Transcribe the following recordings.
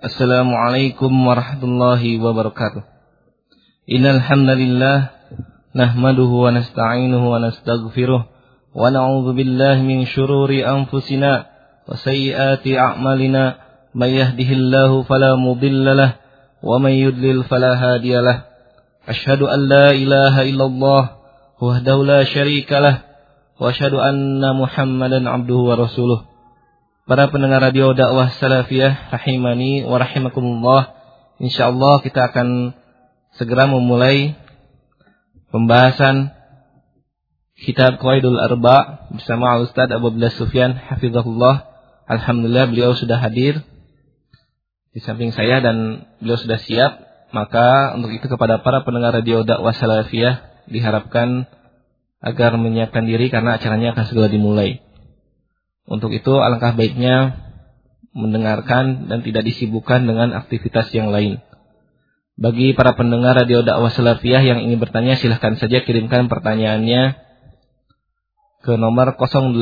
Assalamualaikum warahmatullahi wabarakatuh. Innal hamdalillah nahmaduhu wa nasta'inuhu wa nastaghfiruh wa na'udzu billahi min shururi anfusina wa sayyiati a'malina may yahdihillahu fala mudilla lahu wa may yudlil fala hadiya lahu. Asyhadu an la ilaha illallah wahdahu la syarika lahu wa asyhadu anna Muhammadan abduhu wa rasuluh. Para pendengar radio dakwah salafiyah rahimani wa rahimakumullah, insyaallah kita akan segera memulai pembahasan kitab Qawaidul Arba bersama Al-Ustaz Abu Bilal Sufyan hafizahullah. Alhamdulillah beliau sudah hadir di samping saya dan beliau sudah siap. Maka untuk itu kepada para pendengar radio dakwah salafiyah diharapkan agar menyiapkan diri karena acaranya akan segera dimulai. Untuk itu alangkah baiknya mendengarkan dan tidak disibukkan dengan aktivitas yang lain. Bagi para pendengar radio dakwah salafiyah yang ingin bertanya, silahkan saja kirimkan pertanyaannya ke nomor 08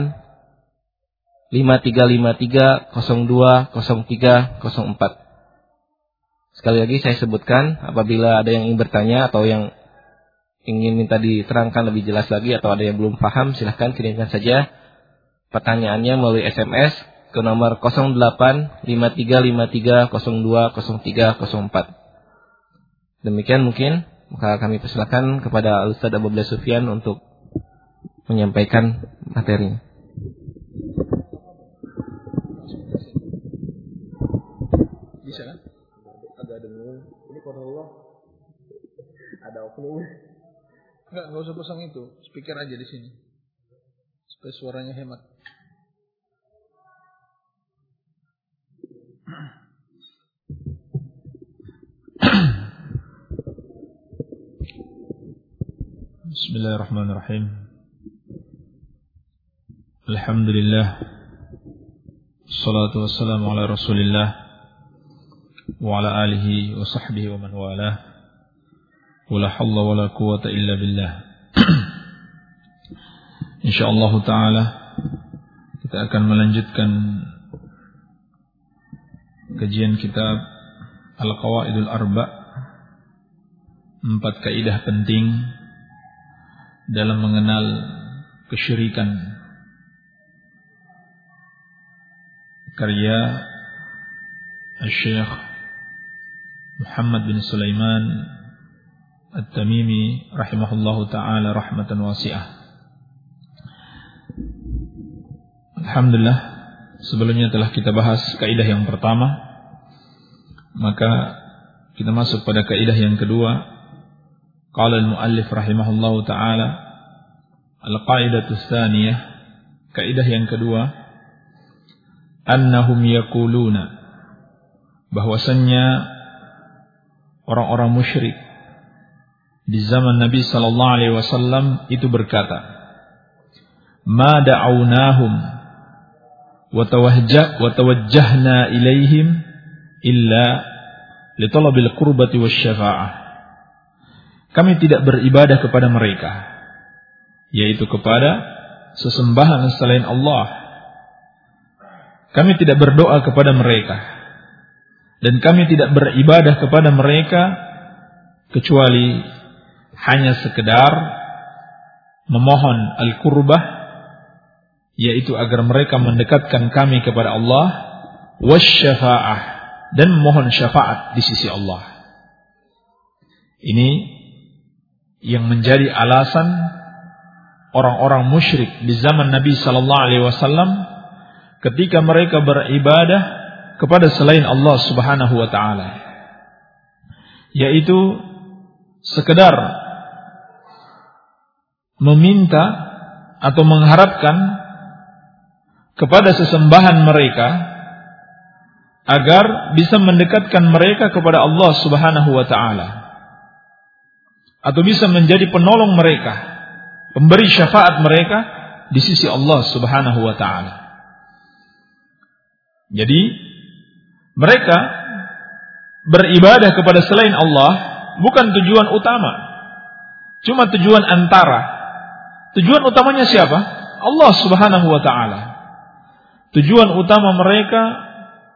5353 02 03 04. Sekali lagi saya sebutkan, apabila ada yang ingin bertanya atau yang ingin minta diterangkan lebih jelas lagi atau ada yang belum paham, silahkan kirimkan saja pertanyaannya melalui SMS ke nomor 08 5353 02 03 04. Demikian mungkin, maka kami persilakan kepada Ustaz Abu Bilal Sufyan untuk menyampaikan materinya. Bisa kan? Agak dengar. Ini Allah. Ada oknum. Enggak usah pasang itu. Speaker aja di sini. Supaya suaranya hemat. Bismillahirrahmanirrahim. Alhamdulillah. Wassalatu wassalamu ala Rasulillah wa ala alihi wa sahbihi wa man walah. Wala hawla wala quwwata illa billah. Insyaallah taala kita akan melanjutkan kajian kitab Al-Qawaidul Arba, 4 kaidah penting dalam mengenal kesyirikan, karya Syekh Muhammad bin Sulaiman At-Tamimi rahimahullahu ta'ala rahmatan wasi'ah. Alhamdulillah, sebelumnya telah kita bahas kaidah yang pertama, maka kita masuk pada kaidah yang kedua. Qala al-muallif rahimahullahu ta'ala, al-qaidatu tsaniyah, kaidah yang kedua, annahum yaquluna, bahwasannya orang-orang musyrik di zaman Nabi sallallahu alaihi wasallam itu berkata, ma da'awnahum wa tawajjahna ilaihim illa li talabil qurbati wasyafa'ah. Kami tidak beribadah kepada mereka, yaitu kepada sesembahan selain Allah. Kami tidak berdoa kepada mereka, dan kami tidak beribadah kepada mereka kecuali hanya sekedar memohon al-qurbah, yaitu agar mereka mendekatkan kami kepada Allah, wasyafa'ah, dan memohon syafaat di sisi Allah. Ini yang menjadi alasan orang-orang musyrik di zaman Nabi sallallahu alaihi wasallam ketika mereka beribadah kepada selain Allah Subhanahu wa taala, yaitu sekedar meminta atau mengharapkan kepada sesembahan mereka agar bisa mendekatkan mereka kepada Allah Subhanahu wa taala, atau bisa menjadi penolong mereka, pemberi syafaat mereka di sisi Allah Subhanahu wa taala. Jadi mereka beribadah kepada selain Allah bukan tujuan utama, cuma tujuan antara. Tujuan utamanya siapa? Allah Subhanahu wa taala. Tujuan utama mereka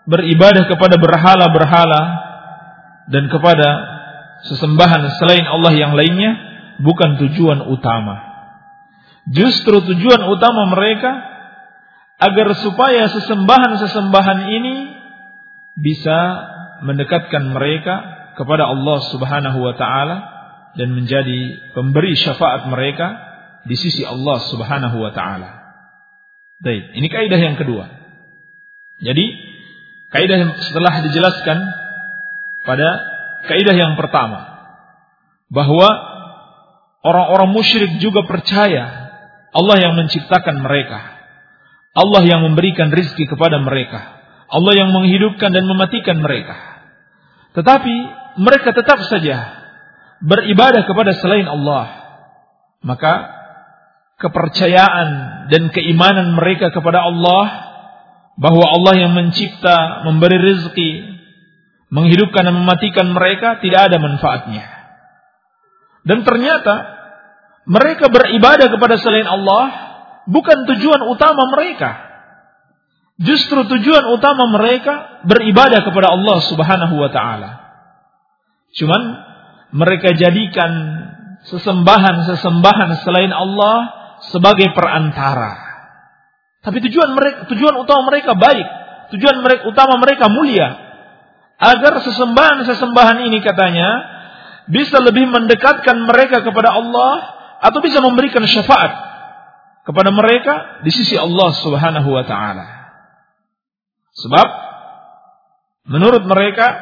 beribadah kepada berhala-berhala dan kepada sesembahan selain Allah yang lainnya bukan tujuan utama. Justru tujuan utama mereka agar supaya sesembahan-sesembahan ini bisa mendekatkan mereka kepada Allah Subhanahu wa taala dan menjadi pemberi syafaat mereka di sisi Allah Subhanahu wa taala. Baik, ini kaidah yang kedua. Jadi, kaidah setelah dijelaskan pada kaidah yang pertama bahwa orang-orang musyrik juga percaya Allah yang menciptakan mereka, Allah yang memberikan rizki kepada mereka, Allah yang menghidupkan dan mematikan mereka. Tetapi mereka tetap saja beribadah kepada selain Allah. Maka kepercayaan dan keimanan mereka kepada Allah bahwa Allah yang mencipta, memberi rizki, menghidupkan dan mematikan mereka tidak ada manfaatnya. Dan ternyata mereka beribadah kepada selain Allah bukan tujuan utama mereka. Justru tujuan utama mereka beribadah kepada Allah Subhanahu wa taala. Cuman mereka jadikan sesembahan-sesembahan selain Allah sebagai perantara. Tapi tujuan utama mereka baik, tujuan utama mereka mulia, agar sesembahan-sesembahan ini katanya bisa lebih mendekatkan mereka kepada Allah atau bisa memberikan syafaat kepada mereka di sisi Allah Subhanahu wa taala. Sebab menurut mereka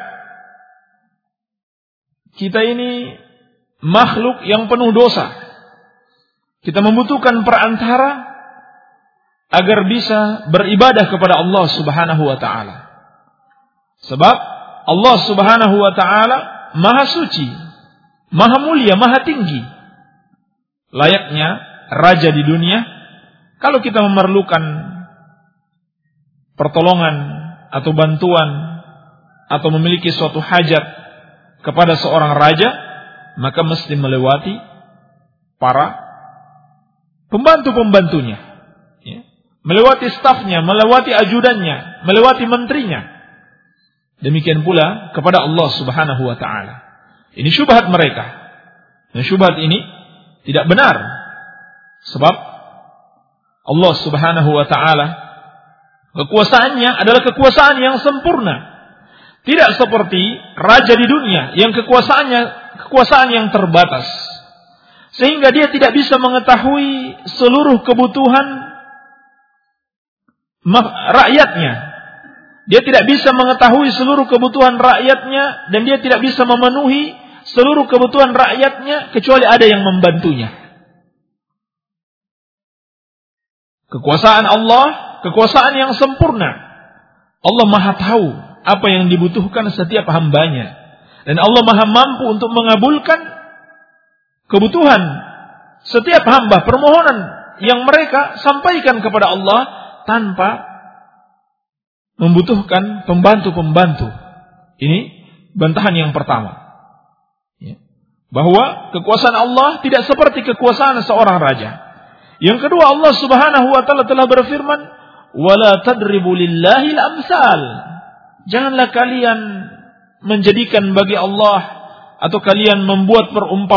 kita ini makhluk yang penuh dosa. Kita membutuhkan perantara agar bisa beribadah kepada Allah Subhanahu wa taala. Sebab Allah Subhanahu wa taala Maha suci, Maha mulia, Maha tinggi. Layaknya raja di dunia, kalau kita memerlukan pertolongan atau bantuan atau memiliki suatu hajat kepada seorang raja, maka mesti melewati para pembantu-pembantunya, ya. Melewati stafnya, melewati ajudannya, melewati menterinya. Demikian pula kepada Allah Subhanahu wa taala. Ini syubhat mereka. Dan syubhat ini tidak benar. Sebab Allah Subhanahu wa taala kekuasaannya adalah kekuasaan yang sempurna. Tidak seperti raja di dunia yang kekuasaan yang terbatas. Sehingga dia tidak bisa mengetahui seluruh kebutuhan rakyatnya. Dia tidak bisa mengetahui seluruh kebutuhan rakyatnya dan dia tidak bisa memenuhi seluruh kebutuhan rakyatnya kecuali ada yang membantunya. Kekuasaan Allah, kekuasaan yang sempurna. Allah Maha tahu apa yang dibutuhkan setiap hambanya. Dan Allah Maha mampu untuk mengabulkan kebutuhan setiap hamba, permohonan yang mereka sampaikan kepada Allah tanpa membutuhkan pembantu-pembantu. Ini bantahan yang pertama. Bahwa kekuasaan Allah tidak seperti kekuasaan seorang raja. Yang kedua, Allah Subhanahu wa taala telah berfirman, "Wala tadribu lillahil amsal." Janganlah kalian menjadikan bagi Allah atau kalian membuat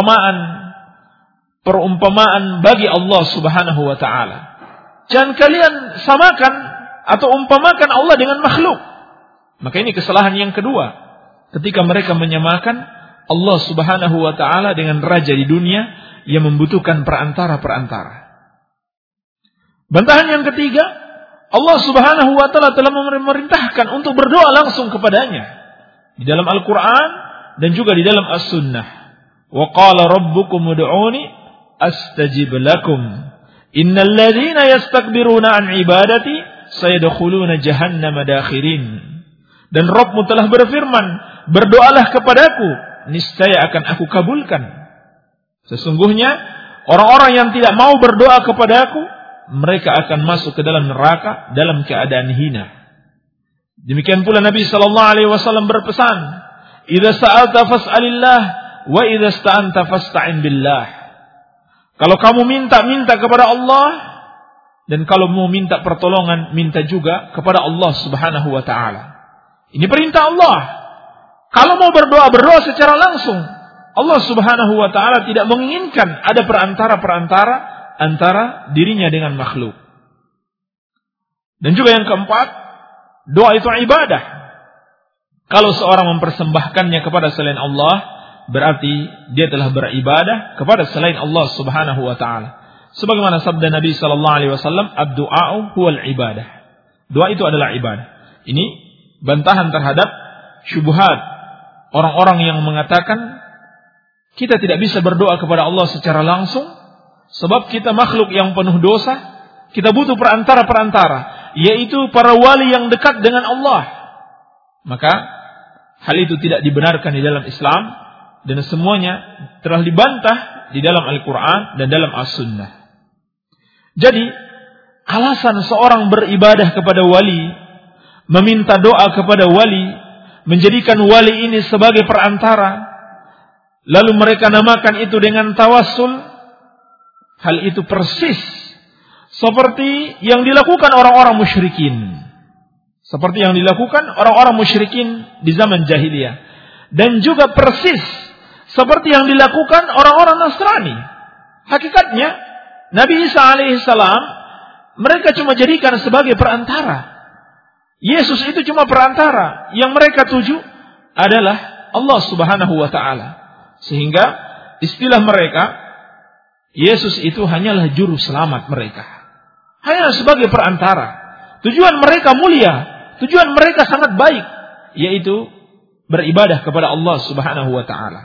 perumpamaan bagi Allah Subhanahu wa taala. Jangan kalian samakan atau umpamakan Allah dengan makhluk. Maka ini kesalahan yang kedua. Ketika mereka menyamakan Allah Subhanahu wa taala dengan raja di dunia yang membutuhkan perantara-perantara. Bantahan yang ketiga, Allah Subhanahu wa taala telah memerintahkan untuk berdoa langsung kepadanya di dalam Al-Qur'an dan juga di dalam As-Sunnah. Wa qala rabbukum ud'uni astajib lakum. Innal ladzina yastakbiruna an ibadati sayadkhuluna jahannama dakhirin. Dan Rabbmu telah berfirman, berdoalah kepadaku, niscaya akan aku kabulkan. Sesungguhnya orang-orang yang tidak mau berdoa kepadaku, mereka akan masuk ke dalam neraka dalam keadaan hina. Demikian pula Nabi sallallahu alaihi wasallam berpesan, "Idza sa'alta fas'alillah wa idza ista'anta fasta'in billah." Kalau kamu minta kepada Allah, dan kalau mau minta pertolongan, minta juga kepada Allah Subhanahu wa taala. Ini perintah Allah. Kalau mau berdoa secara langsung. Allah Subhanahu wa ta'ala tidak menginginkan ada perantara-perantara antara dirinya dengan makhluk. Dan juga yang keempat, doa itu ibadah. Kalau seorang mempersembahkannya kepada selain Allah, berarti dia telah beribadah kepada selain Allah Subhanahu wa ta'ala. Sebagaimana sabda Nabi sallallahu alaihi wasallam, ad-du'a'u huwal ibadah. Doa itu adalah ibadah. Ini bantahan terhadap syubhat orang-orang yang mengatakan kita tidak bisa berdoa kepada Allah secara langsung sebab kita makhluk yang penuh dosa, kita butuh perantara-perantara, yaitu para wali yang dekat dengan Allah. Maka hal itu tidak dibenarkan di dalam Islam dan semuanya telah dibantah di dalam Al-Quran dan dalam As-Sunnah. Jadi alasan seorang beribadah kepada wali, meminta doa kepada wali, menjadikan wali ini sebagai perantara, lalu mereka namakan itu dengan tawassul, hal itu persis seperti yang dilakukan orang-orang musyrikin. Seperti yang dilakukan orang-orang musyrikin di zaman jahiliyah. Dan juga persis seperti yang dilakukan orang-orang Nasrani. Hakikatnya, Nabi Isa alaihissalam mereka cuma jadikan sebagai perantara. Yesus itu cuma perantara. Yang mereka tuju adalah Allah Subhanahu wa ta'ala. Sehingga istilah mereka, Yesus itu hanyalah juru selamat mereka. Hanya sebagai perantara. Tujuan mereka mulia, tujuan mereka sangat baik, yaitu beribadah kepada Allah Subhanahu wa ta'ala.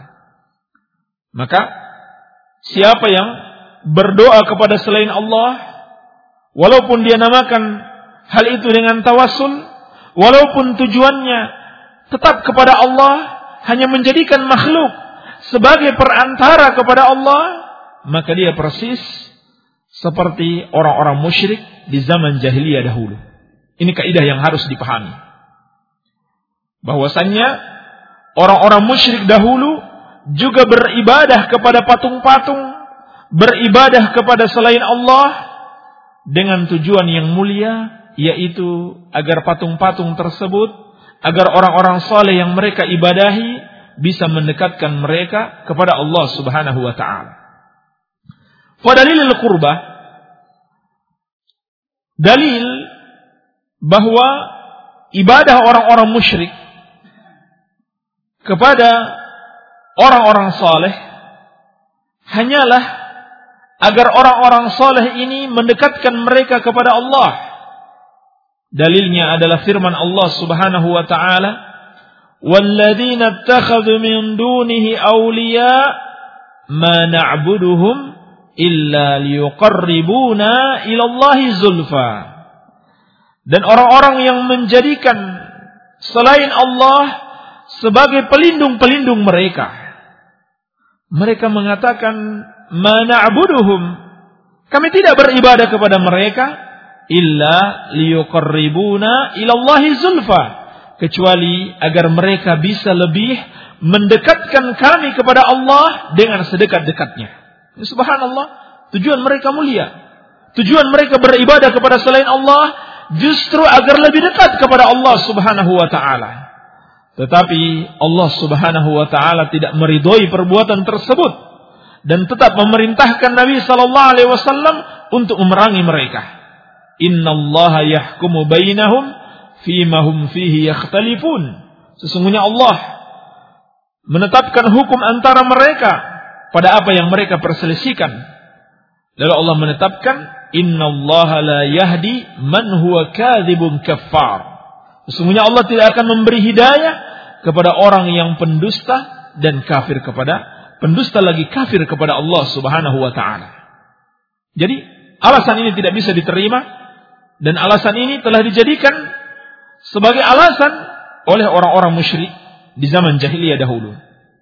Maka siapa yang berdoa kepada selain Allah, walaupun dia namakan hal itu dengan tawassul, walaupun tujuannya tetap kepada Allah, hanya menjadikan makhluk sebagai perantara kepada Allah, maka dia persis seperti orang-orang musyrik di zaman jahiliyah dahulu. Ini kaidah yang harus dipahami. Bahwasannya orang-orang musyrik dahulu juga beribadah kepada patung-patung, beribadah kepada selain Allah dengan tujuan yang mulia, yaitu agar patung-patung tersebut, agar orang-orang saleh yang mereka ibadahi bisa mendekatkan mereka kepada Allah Subhanahu wa ta'ala. Fadalilil qurbah, dalil bahwa ibadah orang-orang musyrik kepada orang-orang saleh hanyalah agar orang-orang saleh ini mendekatkan mereka kepada Allah. Dalilnya adalah firman Allah Subhanahu wa ta'ala, وَالَّذِينَ اتَّخَذُوا مِن دُونِهِ أَوْلِيَاءَ مَا نَعْبُدُهُمْ إِلَّا لِيُقَرِّبُونَا إِلَى اللَّهِ زُلْفَى. Dan orang-orang yang menjadikan selain Allah sebagai pelindung-pelindung mereka, mereka mengatakan, مَا نَعْبُدُهُمْ, kami tidak beribadah kepada mereka, إِلَّا لِيُقَرِّبُونَا إِلَى اللَّهِ زُلْفَى, kecuali agar mereka bisa lebih mendekatkan kami kepada Allah dengan sedekat-dekatnya. Subhanallah, tujuan mereka mulia. Tujuan mereka beribadah kepada selain Allah justru agar lebih dekat kepada Allah Subhanahu wa ta'ala. Tetapi Allah Subhanahu wa ta'ala tidak meridhoi perbuatan tersebut dan tetap memerintahkan Nabi sallallahu alaihi wasallam untuk memerangi mereka. Innallaha yahkumu bainahum fima hum fihi yakhtalifun. Sesungguhnya Allah menetapkan hukum antara mereka pada apa yang mereka perselisihkan. Lalu Allah menetapkan, innallaha la yahdi man huwa kadzibun kaffar. Sesungguhnya Allah tidak akan memberi hidayah kepada orang yang pendusta dan kafir kepada pendusta lagi kafir kepada Allah Subhanahu wa ta'ala. Jadi alasan ini tidak bisa diterima, dan alasan ini telah dijadikan sebagai alasan oleh orang-orang musyrik di zaman jahiliyah dahulu.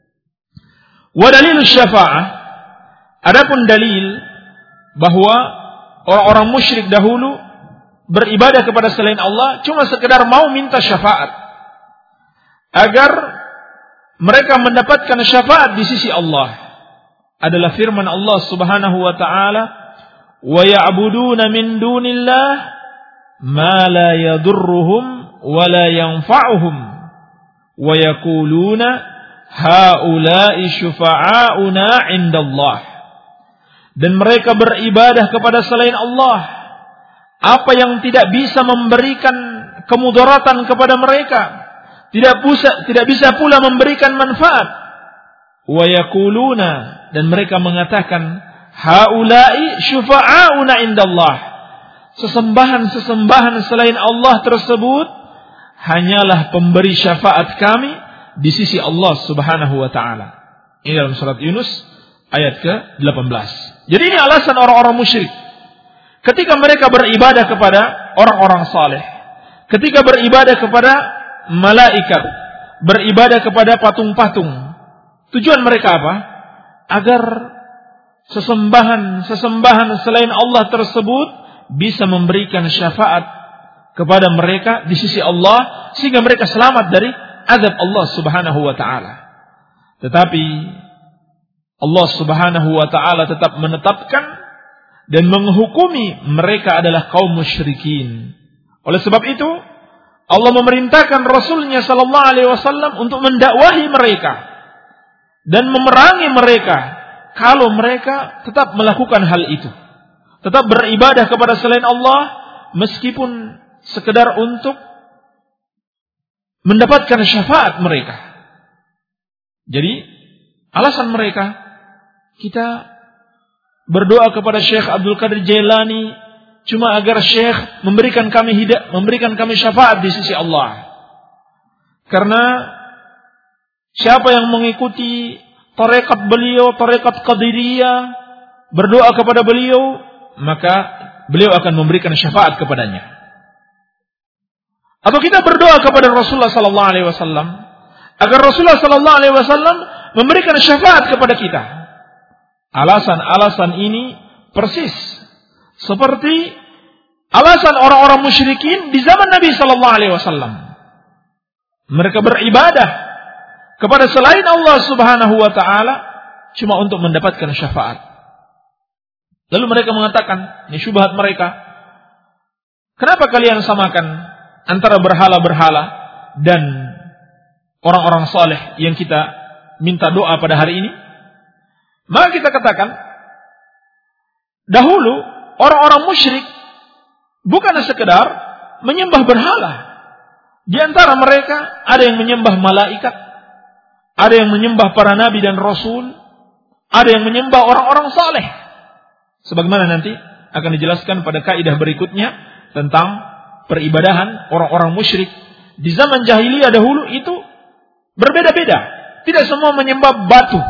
Wa dalilus syafa'ah, adapun dalil bahwa orang-orang musyrik dahulu beribadah kepada selain Allah cuma sekedar mau minta syafaat agar mereka mendapatkan syafaat di sisi Allah, adalah firman Allah Subhanahu wa ta'ala, wa ya'buduna min dunillah ma la yadurruhum wa la yanfa'uhum wa yaquluna haula'i syufa'auna 'indallah. Dan mereka beribadah kepada selain Allah, apa yang tidak bisa memberikan kemudaratan kepada mereka, tidak bisa pula memberikan manfaat. Wa yaquluna, dan mereka mengatakan haula'i syufa'auna 'indallah. Sesembahan-sesembahan selain Allah tersebut hanyalah pemberi syafaat kami di sisi Allah Subhanahu wa taala. Ini dalam surat Yunus ayat ke-18. Jadi ini alasan orang-orang musyrik. Ketika mereka beribadah kepada orang-orang saleh, ketika beribadah kepada malaikat, beribadah kepada patung-patung, tujuan mereka apa? Agar sesembahan selain Allah tersebut bisa memberikan syafaat kepada mereka di sisi Allah, sehingga mereka selamat dari azab Allah Subhanahu wa taala. Tetapi Allah Subhanahu wa taala tetap menetapkan dan menghukumi mereka adalah kaum musyrikin. Oleh sebab itu, Allah memerintahkan Rasulnya sallallahu alaihi wasallam untuk mendakwahi mereka dan memerangi mereka kalau mereka tetap melakukan hal itu. Tetap beribadah kepada selain Allah meskipun sekedar untuk mendapatkan syafaat mereka. Jadi alasan mereka, kita berdoa kepada Syekh Abdul Qadir Jailani cuma agar Syekh memberikan kami hidayah, memberikan kami syafaat di sisi Allah. Karena siapa yang mengikuti tarekat beliau, tarekat Qadiriyah, berdoa kepada beliau, maka beliau akan memberikan syafaat kepadanya. Atau kita berdoa kepada Rasulullah sallallahu alaihi wasallam agar Rasulullah sallallahu alaihi wasallam memberikan syafaat kepada kita. Alasan-alasan ini persis seperti alasan orang-orang musyrikin di zaman Nabi sallallahu alaihi wasallam. Mereka beribadah kepada selain Allah Subhanahu wa taala cuma untuk mendapatkan syafaat. Lalu mereka mengatakan, ini syubhat mereka, kenapa kalian samakan antara berhala-berhala dan orang-orang saleh yang kita minta doa pada hari ini? Maka kita katakan, dahulu orang-orang musyrik bukan sekedar menyembah berhala. Di antara mereka ada yang menyembah malaikat, ada yang menyembah para nabi dan rasul, ada yang menyembah orang-orang saleh. Sebagaimana nanti akan dijelaskan pada kaidah berikutnya tentang peribadahan orang-orang musyrik di zaman jahiliyah dahulu itu berbeda-beda. Tidak semua menyembah batu,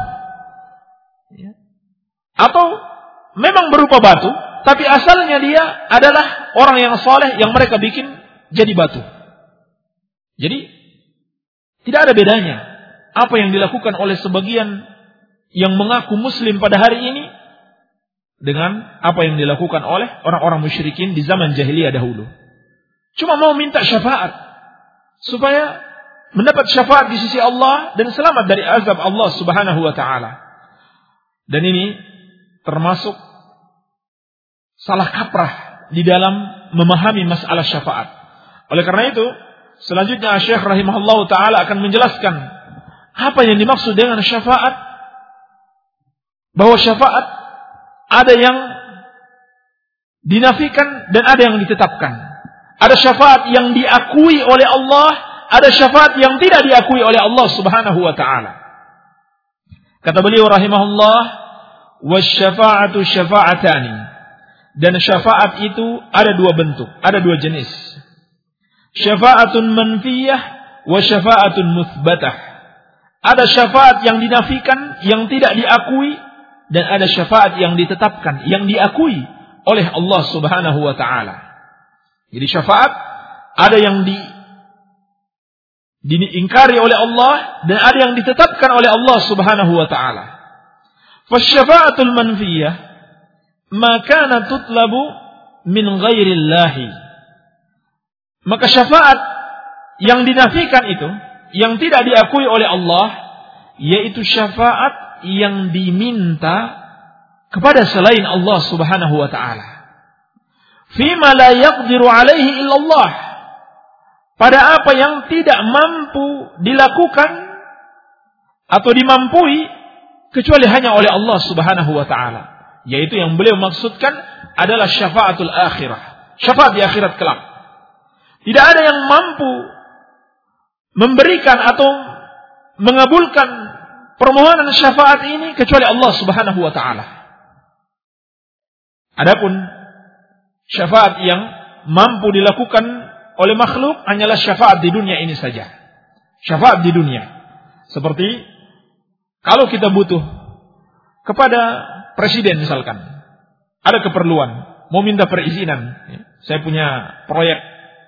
atau memang berupa batu, tapi asalnya dia adalah orang yang saleh yang mereka bikin jadi batu. Jadi tidak ada bedanya apa yang dilakukan oleh sebagian yang mengaku muslim pada hari ini dengan apa yang dilakukan oleh orang-orang musyrikin di zaman jahiliyah dahulu. Cuma mau minta syafaat supaya mendapat syafaat di sisi Allah dan selamat dari azab Allah Subhanahu wa taala. Dan ini termasuk salah kaprah di dalam memahami masalah syafaat. Oleh karena itu, selanjutnya Syekh rahimahullah taala akan menjelaskan apa yang dimaksud dengan syafaat. Bahwa syafaat ada yang dinafikan dan ada yang ditetapkan. Ada syafaat yang diakui oleh Allah, ada syafaat yang tidak diakui oleh Allah Subhanahu wa taala. Kata beliau rahimahullah, "Wasyafa'atu syafa'atani." Dan syafaat itu ada dua bentuk, ada dua jenis. Syafa'atun manfiyah wa syafa'atun muthbatah. Ada syafaat yang dinafikan, yang tidak diakui, dan ada syafaat yang ditetapkan, yang diakui oleh Allah Subhanahu wa taala. Jadi syafaat ada yang diingkari oleh Allah dan ada yang ditetapkan oleh Allah Subhanahu wa taala. Fasyafa'atul manfiyah ma kana tutlabu min ghairillahi. Maka syafaat yang dinafikan itu, yang tidak diakui oleh Allah, yaitu syafaat yang diminta kepada selain Allah Subhanahu wa taala. Fima la yaqdiru alaihi illallah. pada apa yang tidak mampu dilakukan atau dimampui kecuali hanya oleh Allah Subhanahu wa taala. Yaitu yang beliau maksudkan adalah syafaatul akhirah. Syafaat di akhirat kelak. Tidak ada yang mampu memberikan atau mengabulkan permohonan syafaat ini kecuali Allah Subhanahu wa taala. Adapun syafaat yang mampu dilakukan oleh makhluk hanyalah syafaat di dunia ini saja. Syafaat di dunia. Seperti kalau kita butuh kepada presiden misalkan, ada keperluan, mau minta perizinan. Saya punya proyek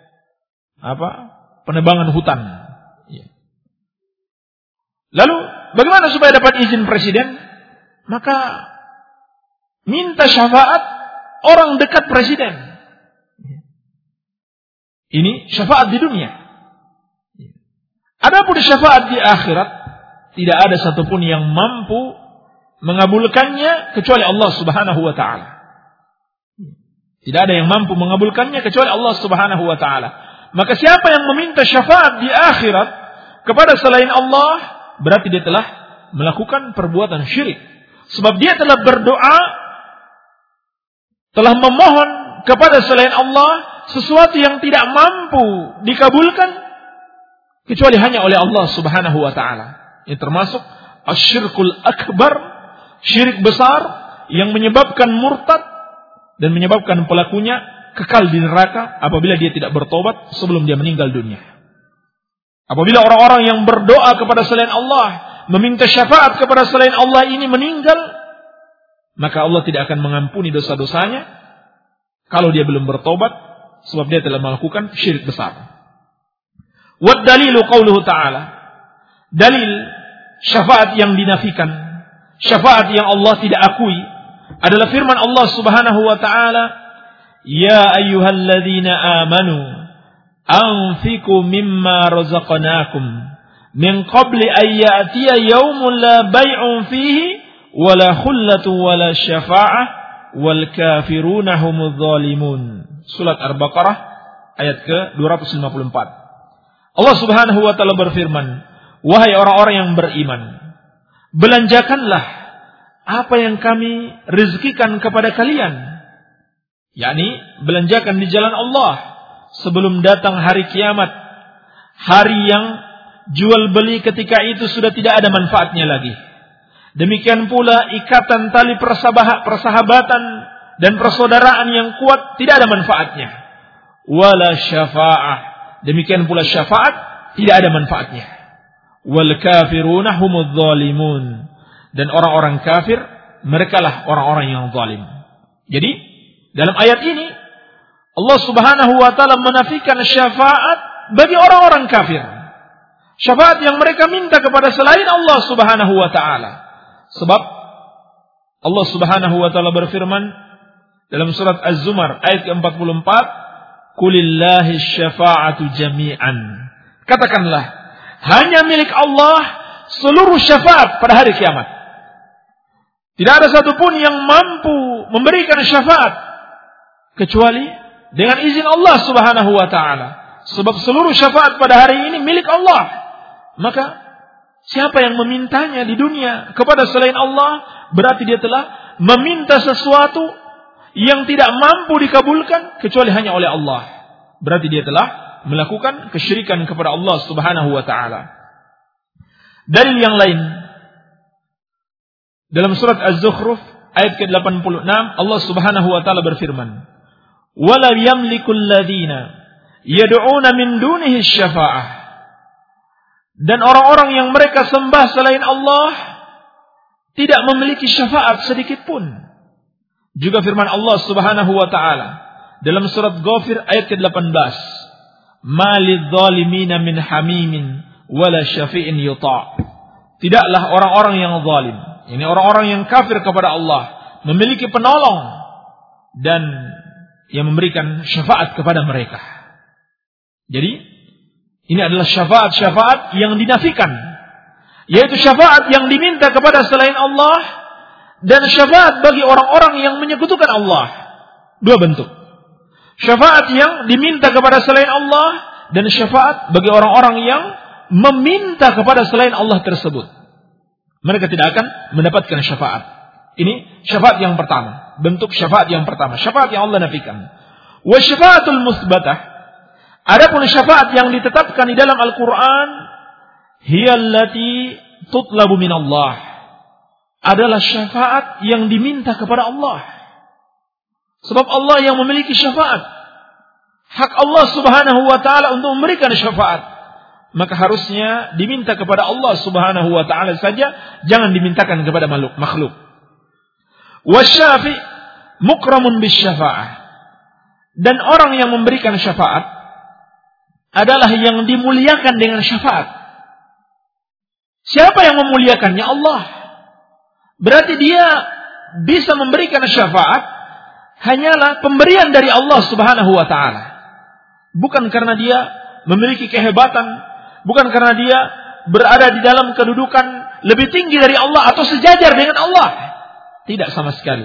penebangan hutan. Lalu bagaimana supaya dapat izin presiden? Maka minta syafaat orang dekat presiden. Ini syafaat di dunia. Adapun syafaat di akhirat, tidak ada satupun yang mampu mengabulkannya kecuali Allah Subhanahu wa taala. Tidak ada yang mampu mengabulkannya kecuali Allah Subhanahu wa taala. Maka siapa yang meminta syafaat di akhirat kepada selain Allah, berarti dia telah melakukan perbuatan syirik. Sebab dia telah berdoa, telah memohon kepada selain Allah sesuatu yang tidak mampu dikabulkan kecuali hanya oleh Allah Subhanahu wa taala. Ini termasuk asyirkul akbar, syirik besar yang menyebabkan murtad dan menyebabkan pelakunya kekal di neraka apabila dia tidak bertobat sebelum dia meninggal dunia. Apabila orang-orang yang berdoa kepada selain Allah, meminta syafaat kepada selain Allah ini meninggal, maka Allah tidak akan mengampuni dosa-dosanya kalau dia belum bertobat, sebab dia telah melakukan syirik besar. Wad dalilu qauluhu ta'ala. Dalil syafaat yang dinafikan, syafaat yang Allah tidak akui adalah firman Allah Subhanahu wa taala, "Ya ayyuhalladzina amanu anfiqu mimma razaqnakum min qabli an ya'tiya yaumun la bay'un fihi wala khullatun wala syafa'ah wal kafiruna humudz zalimun." Surat Al-Baqarah ayat ke-254. Allah Subhanahu wa taala berfirman, "Wahai orang-orang yang beriman, belanjakanlah apa yang kami rezekikan kepada kalian." yakni belanjakan di jalan Allah sebelum datang hari kiamat, hari yang jual beli ketika itu sudah tidak ada manfaatnya lagi. Demikian pula ikatan tali persahabatan dan persaudaraan yang kuat tidak ada manfaatnya. Wala syafa'ah, demikian pula syafaat tidak ada manfaatnya. Wal kafiruna humudz zalimun, dan orang-orang kafir merekalah orang-orang yang zalim. Jadi dalam ayat ini Allah Subhanahu wa taala menafikan syafaat bagi orang-orang kafir. Syafaat yang mereka minta kepada selain Allah Subhanahu wa taala. Sebab Allah Subhanahu wa taala berfirman dalam surat Az-Zumar ayat ke-44, "Qulillahi syafa'atu jami'an." Katakanlah, hanya milik Allah seluruh syafaat pada hari kiamat. Tidak ada satupun yang mampu memberikan syafaat kecuali dengan izin Allah Subhanahu wa taala. Sebab seluruh syafaat pada hari ini milik Allah. Maka siapa yang memintanya di dunia kepada selain Allah, berarti dia telah meminta sesuatu yang tidak mampu dikabulkan kecuali hanya oleh Allah. Berarti dia telah melakukan kesyirikan kepada Allah Subhanahu wa taala. Dalil yang lain dalam surat Az-Zukhruf ayat ke-86 Allah Subhanahu wa taala berfirman, "Wala yamlikul ladzina yad'una min dunihi syafa'ah." Dan orang-orang yang mereka sembah selain Allah tidak memiliki syafaat sedikit pun. Juga firman Allah Subhanahu wa taala dalam surat Ghafir ayat ke-18, "Malidz zalimina min hamimin wala syafi'in yuta'." Tidaklah orang-orang yang zalim, ini orang-orang yang kafir kepada Allah, memiliki penolong dan yang memberikan syafaat kepada mereka. Jadi ini adalah syafaat-syafaat yang dinafikan, yaitu syafaat yang diminta kepada selain Allah dan syafaat bagi orang-orang yang menyekutukan Allah. Dua bentuk. Syafaat yang diminta kepada selain Allah dan syafaat bagi orang-orang yang meminta kepada selain Allah tersebut. Mereka tidak akan mendapatkan syafaat. Ini syafaat yang pertama. Bentuk syafaat yang pertama. Syafaat yang Allah nafikan. Wa syafaatul musbatah. Adapun syafaat yang ditetapkan di dalam Al-Quran. Hiyallati tutlabu minallah. Adalah syafaat yang diminta kepada Allah. Sebab Allah yang memiliki syafaat. Hak Allah subhanahu wa ta'ala untuk memberikan syafaat. Maka harusnya diminta kepada Allah subhanahu wa ta'ala saja. Jangan dimintakan kepada makhluk. Wasyafi mukramun bisyafa'ah. Dan orang yang memberikan syafaat adalah yang dimuliakan dengan syafaat. Siapa yang memuliakannya? Allah. Berarti dia bisa memberikan syafaat hanyalah pemberian dari Allah subhanahu wa ta'ala. Bukan karena dia memiliki kehebatan, bukan karena dia berada di dalam kedudukan lebih tinggi dari Allah atau sejajar dengan Allah. Tidak sama sekali.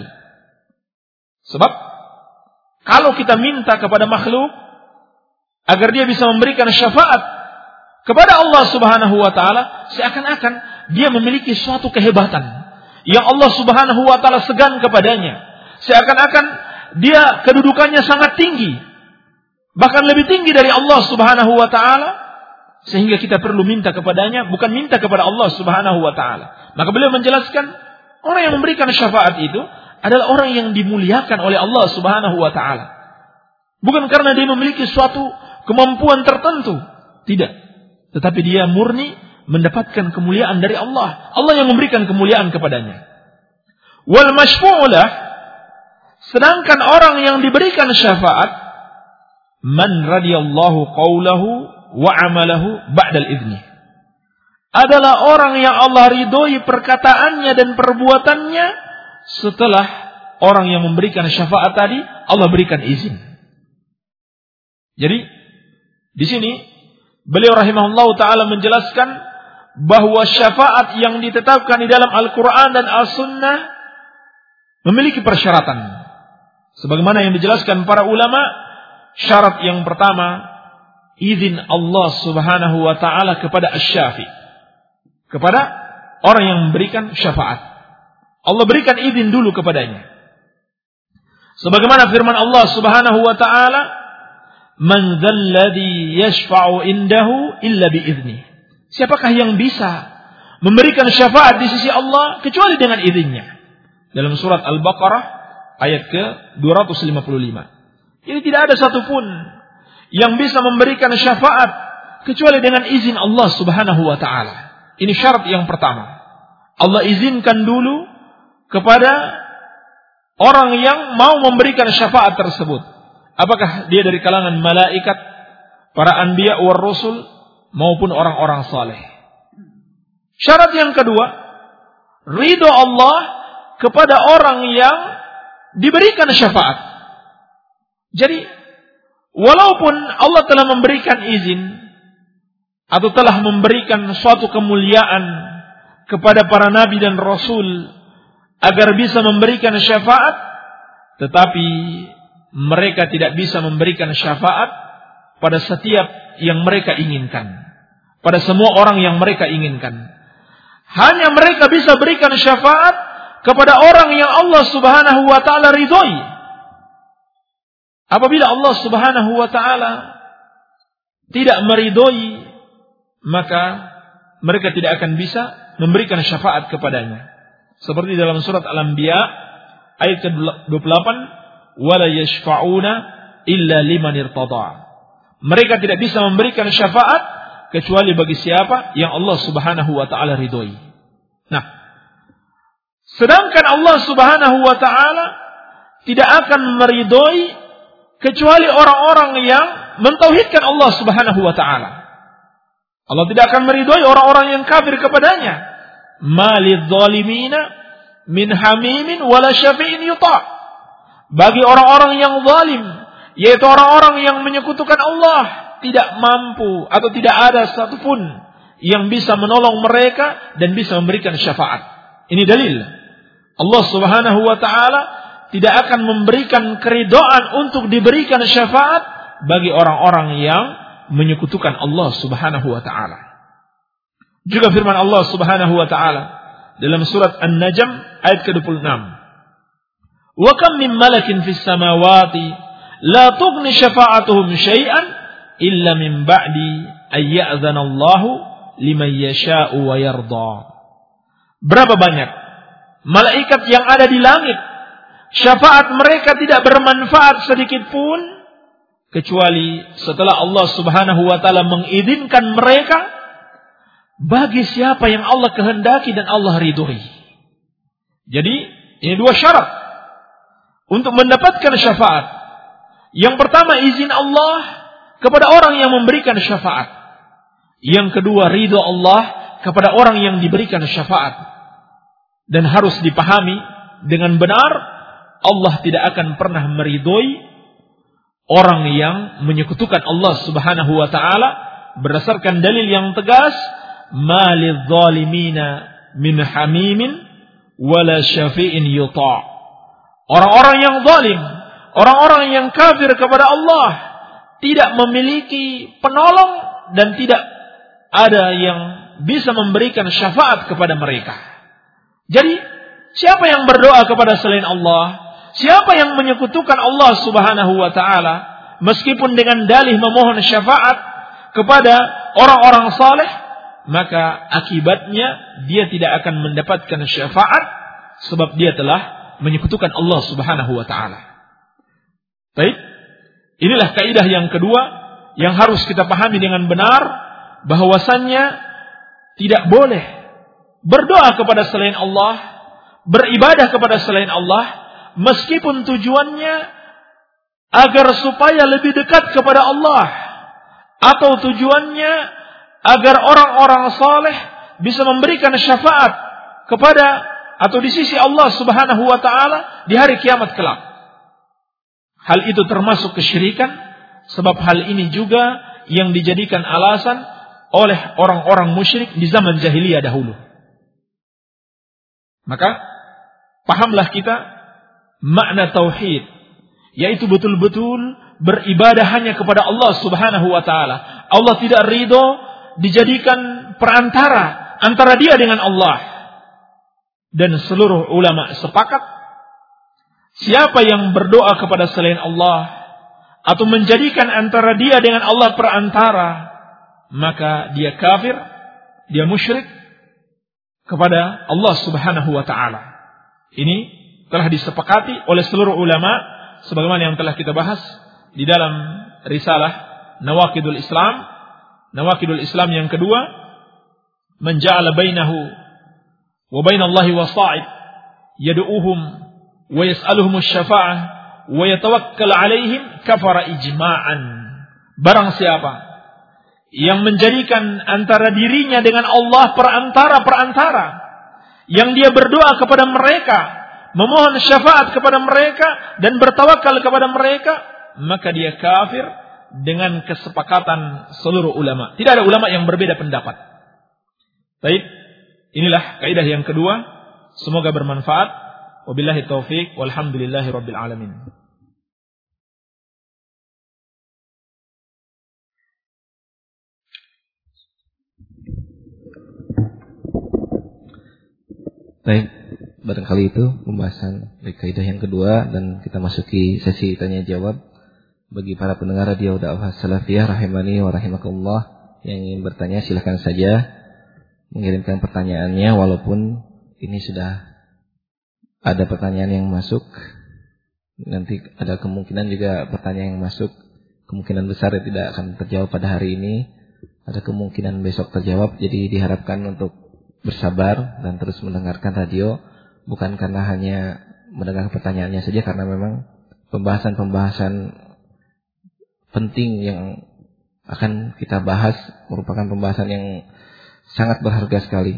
Sebab kalau kita minta kepada makhluk agar dia bisa memberikan syafaat kepada Allah subhanahu wa ta'ala, seakan-akan dia memiliki suatu kehebatan yang Allah subhanahu wa ta'ala segan kepadanya. Seakan-akan dia kedudukannya sangat tinggi, bahkan lebih tinggi dari Allah subhanahu wa ta'ala, sehingga kita perlu minta kepadanya, bukan minta kepada Allah subhanahu wa ta'ala. Maka beliau menjelaskan, orang yang memberikan syafaat itu adalah orang yang dimuliakan oleh Allah subhanahu wa ta'ala. Bukan karena dia memiliki suatu kemampuan tertentu. Tidak. Tetapi dia murni mendapatkan kemuliaan dari Allah. Allah yang memberikan kemuliaan kepadanya. Wal masyfu'ulah, sedangkan orang yang diberikan syafaat, man radiyallahu qawlahu wa amalahu ba'dal idni, adalah orang yang Allah ridhoi perkataannya dan perbuatannya setelah orang yang memberikan syafaat tadi Allah berikan izin. Jadi di sini beliau rahimahullahu taala menjelaskan bahwa syafaat yang ditetapkan di dalam Al-Quran dan As-Sunnah memiliki persyaratan. Sebagaimana yang dijelaskan para ulama, syarat yang pertama, izin Allah subhanahu wa ta'ala kepada asy-syafi, kepada orang yang memberikan syafaat. Allah berikan izin dulu kepadanya. Sebagaimana firman Allah subhanahu wa ta'ala, man dzalladzi yashfa'u indahu illa bi'idznih. Siapakah yang bisa memberikan syafaat di sisi Allah kecuali dengan izinnya? Dalam surat Al-Baqarah ayat ke-255. Jadi tidak ada satupun yang bisa memberikan syafaat kecuali dengan izin Allah subhanahu wa ta'ala. Ini syarat yang pertama. Allah izinkan dulu kepada orang yang mau memberikan syafaat tersebut. Apakah dia dari kalangan malaikat, para anbiya war rusul, maupun orang-orang saleh. Syarat yang kedua, ridho Allah kepada orang yang diberikan syafaat. Jadi, walaupun Allah telah memberikan izin atau telah memberikan suatu kemuliaan kepada para nabi dan rasul agar bisa memberikan syafaat, tetapi mereka tidak bisa memberikan syafaat pada setiap yang mereka inginkan, pada semua orang yang mereka inginkan. Hanya mereka bisa berikan syafaat kepada orang yang Allah subhanahu wa ta'ala ridhoi. Apabila Allah subhanahu wa ta'ala tidak meridhoi, maka mereka tidak akan bisa memberikan syafaat kepadanya. Seperti dalam surat Al-Anbiya ayat ke-28, wala yashfa'una illa liman irtada. Mereka tidak bisa memberikan syafaat kecuali bagi siapa yang Allah subhanahu wa ta'ala ridhoi. Nah, sedangkan Allah subhanahu wa ta'ala tidak akan meridhoi kecuali orang-orang yang mentauhidkan Allah subhanahu wa ta'ala. Allah tidak akan meridhoi orang-orang yang kafir kepadanya. Ma lidzalimina min hamimin wala syafi'in yuta'. Bagi orang-orang yang zalim, yaitu orang-orang yang menyekutukan Allah, tidak mampu atau tidak ada satupun yang bisa menolong mereka dan bisa memberikan syafaat. Ini dalil Allah subhanahu wa ta'ala tidak akan memberikan keridhaan untuk diberikan syafaat bagi orang-orang yang menyekutukan Allah Subhanahu wa taala. Juga firman Allah Subhanahu wa taala dalam surat An-Najm ayat ke-26. Wa kam min malakin fis samawati la tughni syafa'atuhum syai'an illa min ba'di ay ya'zana Allahu liman yasha'u wa yarda. Berapa banyak malaikat yang ada di langit, syafaat mereka tidak bermanfaat sedikit pun kecuali setelah Allah Subhanahu wa taala mengizinkan mereka bagi siapa yang Allah kehendaki dan Allah ridhoi. Jadi ini dua syarat untuk mendapatkan syafaat. Yang pertama izin Allah kepada orang yang memberikan syafaat. Yang kedua ridho Allah kepada orang yang diberikan syafaat. Dan harus dipahami dengan benar, Allah tidak akan pernah meridhoi orang yang menyekutukan Allah Subhanahu wa taala berdasarkan dalil yang tegas, malidh zalimina min hamimin wala syafi'in yuta'. Orang-orang yang zalim, orang-orang yang kafir kepada Allah tidak memiliki penolong dan tidak ada yang bisa memberikan syafaat kepada mereka. Jadi, siapa yang berdoa kepada selain Allah, siapa yang menyekutukan Allah Subhanahu wa taala meskipun dengan dalih memohon syafaat kepada orang-orang saleh, maka akibatnya dia tidak akan mendapatkan syafaat sebab dia telah menyekutukan Allah Subhanahu wa taala. Baik, inilah kaidah yang kedua yang harus kita pahami dengan benar, bahwasannya tidak boleh berdoa kepada selain Allah, beribadah kepada selain Allah, meskipun tujuannya agar supaya lebih dekat kepada Allah, atau tujuannya agar orang-orang saleh bisa memberikan syafaat kepada atau di sisi Allah Subhanahu wa taala di hari kiamat kelak. Hal itu termasuk kesyirikan, sebab hal ini juga yang dijadikan alasan oleh orang-orang musyrik di zaman jahiliyah dahulu. Maka pahamlah kita makna tauhid, yaitu betul-betul beribadah hanya kepada Allah Subhanahu wa taala. Allah tidak ridho dijadikan perantara antara dia dengan Allah. Dan seluruh ulama sepakat, siapa yang berdoa kepada selain Allah atau menjadikan antara dia dengan Allah perantara, maka dia kafir, dia musyrik kepada Allah Subhanahu wa taala. Ini telah disepakati oleh seluruh ulama sebagaimana yang telah kita bahas di dalam risalah Nawaqidul Islam. Nawaqidul Islam yang kedua, man ja'ala bainahu wa bainallahi wasa'id yad'uuhum wa yas'aluhum asy-syafa'ah wa yatawakkal 'alaihim kafara ijma'an. Barang siapa yang menjadikan antara dirinya dengan Allah perantara-perantara, yang dia berdoa kepada mereka, memohon syafaat kepada mereka dan bertawakal kepada mereka, maka dia kafir dengan kesepakatan seluruh ulama. Tidak ada ulama yang berbeda pendapat. Baik, inilah kaidah yang kedua. Semoga bermanfaat. Wabillahi taufik walhamdulillahi rabbil alamin. Baik, barangkali itu pembahasan dari kaidah yang kedua dan kita masuki sesi tanya jawab. Bagi para pendengar radio Dakwah Salafiyah rahimani wa rahimakumullah yang ingin bertanya, silakan saja mengirimkan pertanyaannya, walaupun ini sudah ada pertanyaan yang masuk. Nanti ada kemungkinan juga pertanyaan yang masuk, kemungkinan besar tidak akan terjawab pada hari ini, ada kemungkinan besok terjawab. Jadi diharapkan untuk bersabar dan terus mendengarkan radio, bukan karena hanya mendengar pertanyaannya saja, karena memang pembahasan-pembahasan penting yang akan kita bahas merupakan pembahasan yang sangat berharga sekali.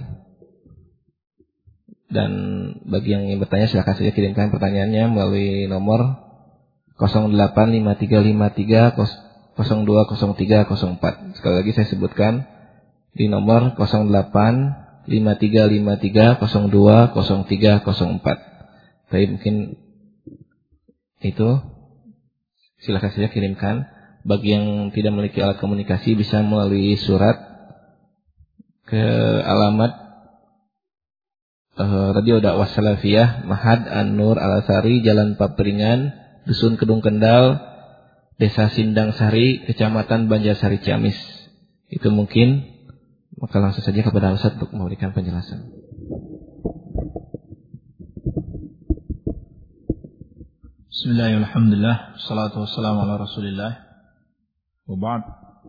Dan bagi yang ingin bertanya, silakan saja kirimkan pertanyaannya melalui nomor 085353020304. Sekali lagi saya sebutkan di nomor 085353020304. Tapi mungkin itu silakan saja kirimkan. bagi yang tidak memiliki alat komunikasi bisa melalui surat ke alamat Radio Dakwah Salafiyah, Mahad An-Nur Al-Asari, Jalan Papringan, Dusun Kedung Kendal, Desa Sindang Sari, Kecamatan Banjarsari Ciamis. Itu mungkin, maka langsung saja kepada Ustaz untuk memberikan penjelasan. Bismillahirrahmanirrahim. Alhamdulillah, salatu wassalamu ala Rasulillah. Wa ba'd.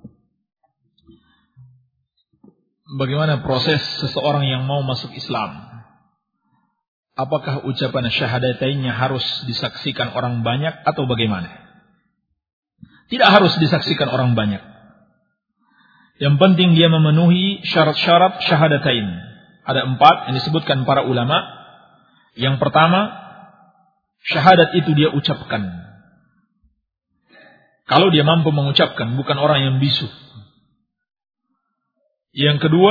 Bagaimana proses seseorang yang mau masuk Islam? Apakah ucapan syahadatainnya harus disaksikan orang banyak atau bagaimana? Tidak harus disaksikan orang banyak. Yang penting dia memenuhi syarat-syarat syahadatain. Ada 4 yang disebutkan para ulama. Yang pertama, syahadat itu dia ucapkan. Kalau dia mampu mengucapkan, bukan orang yang bisu. Yang kedua,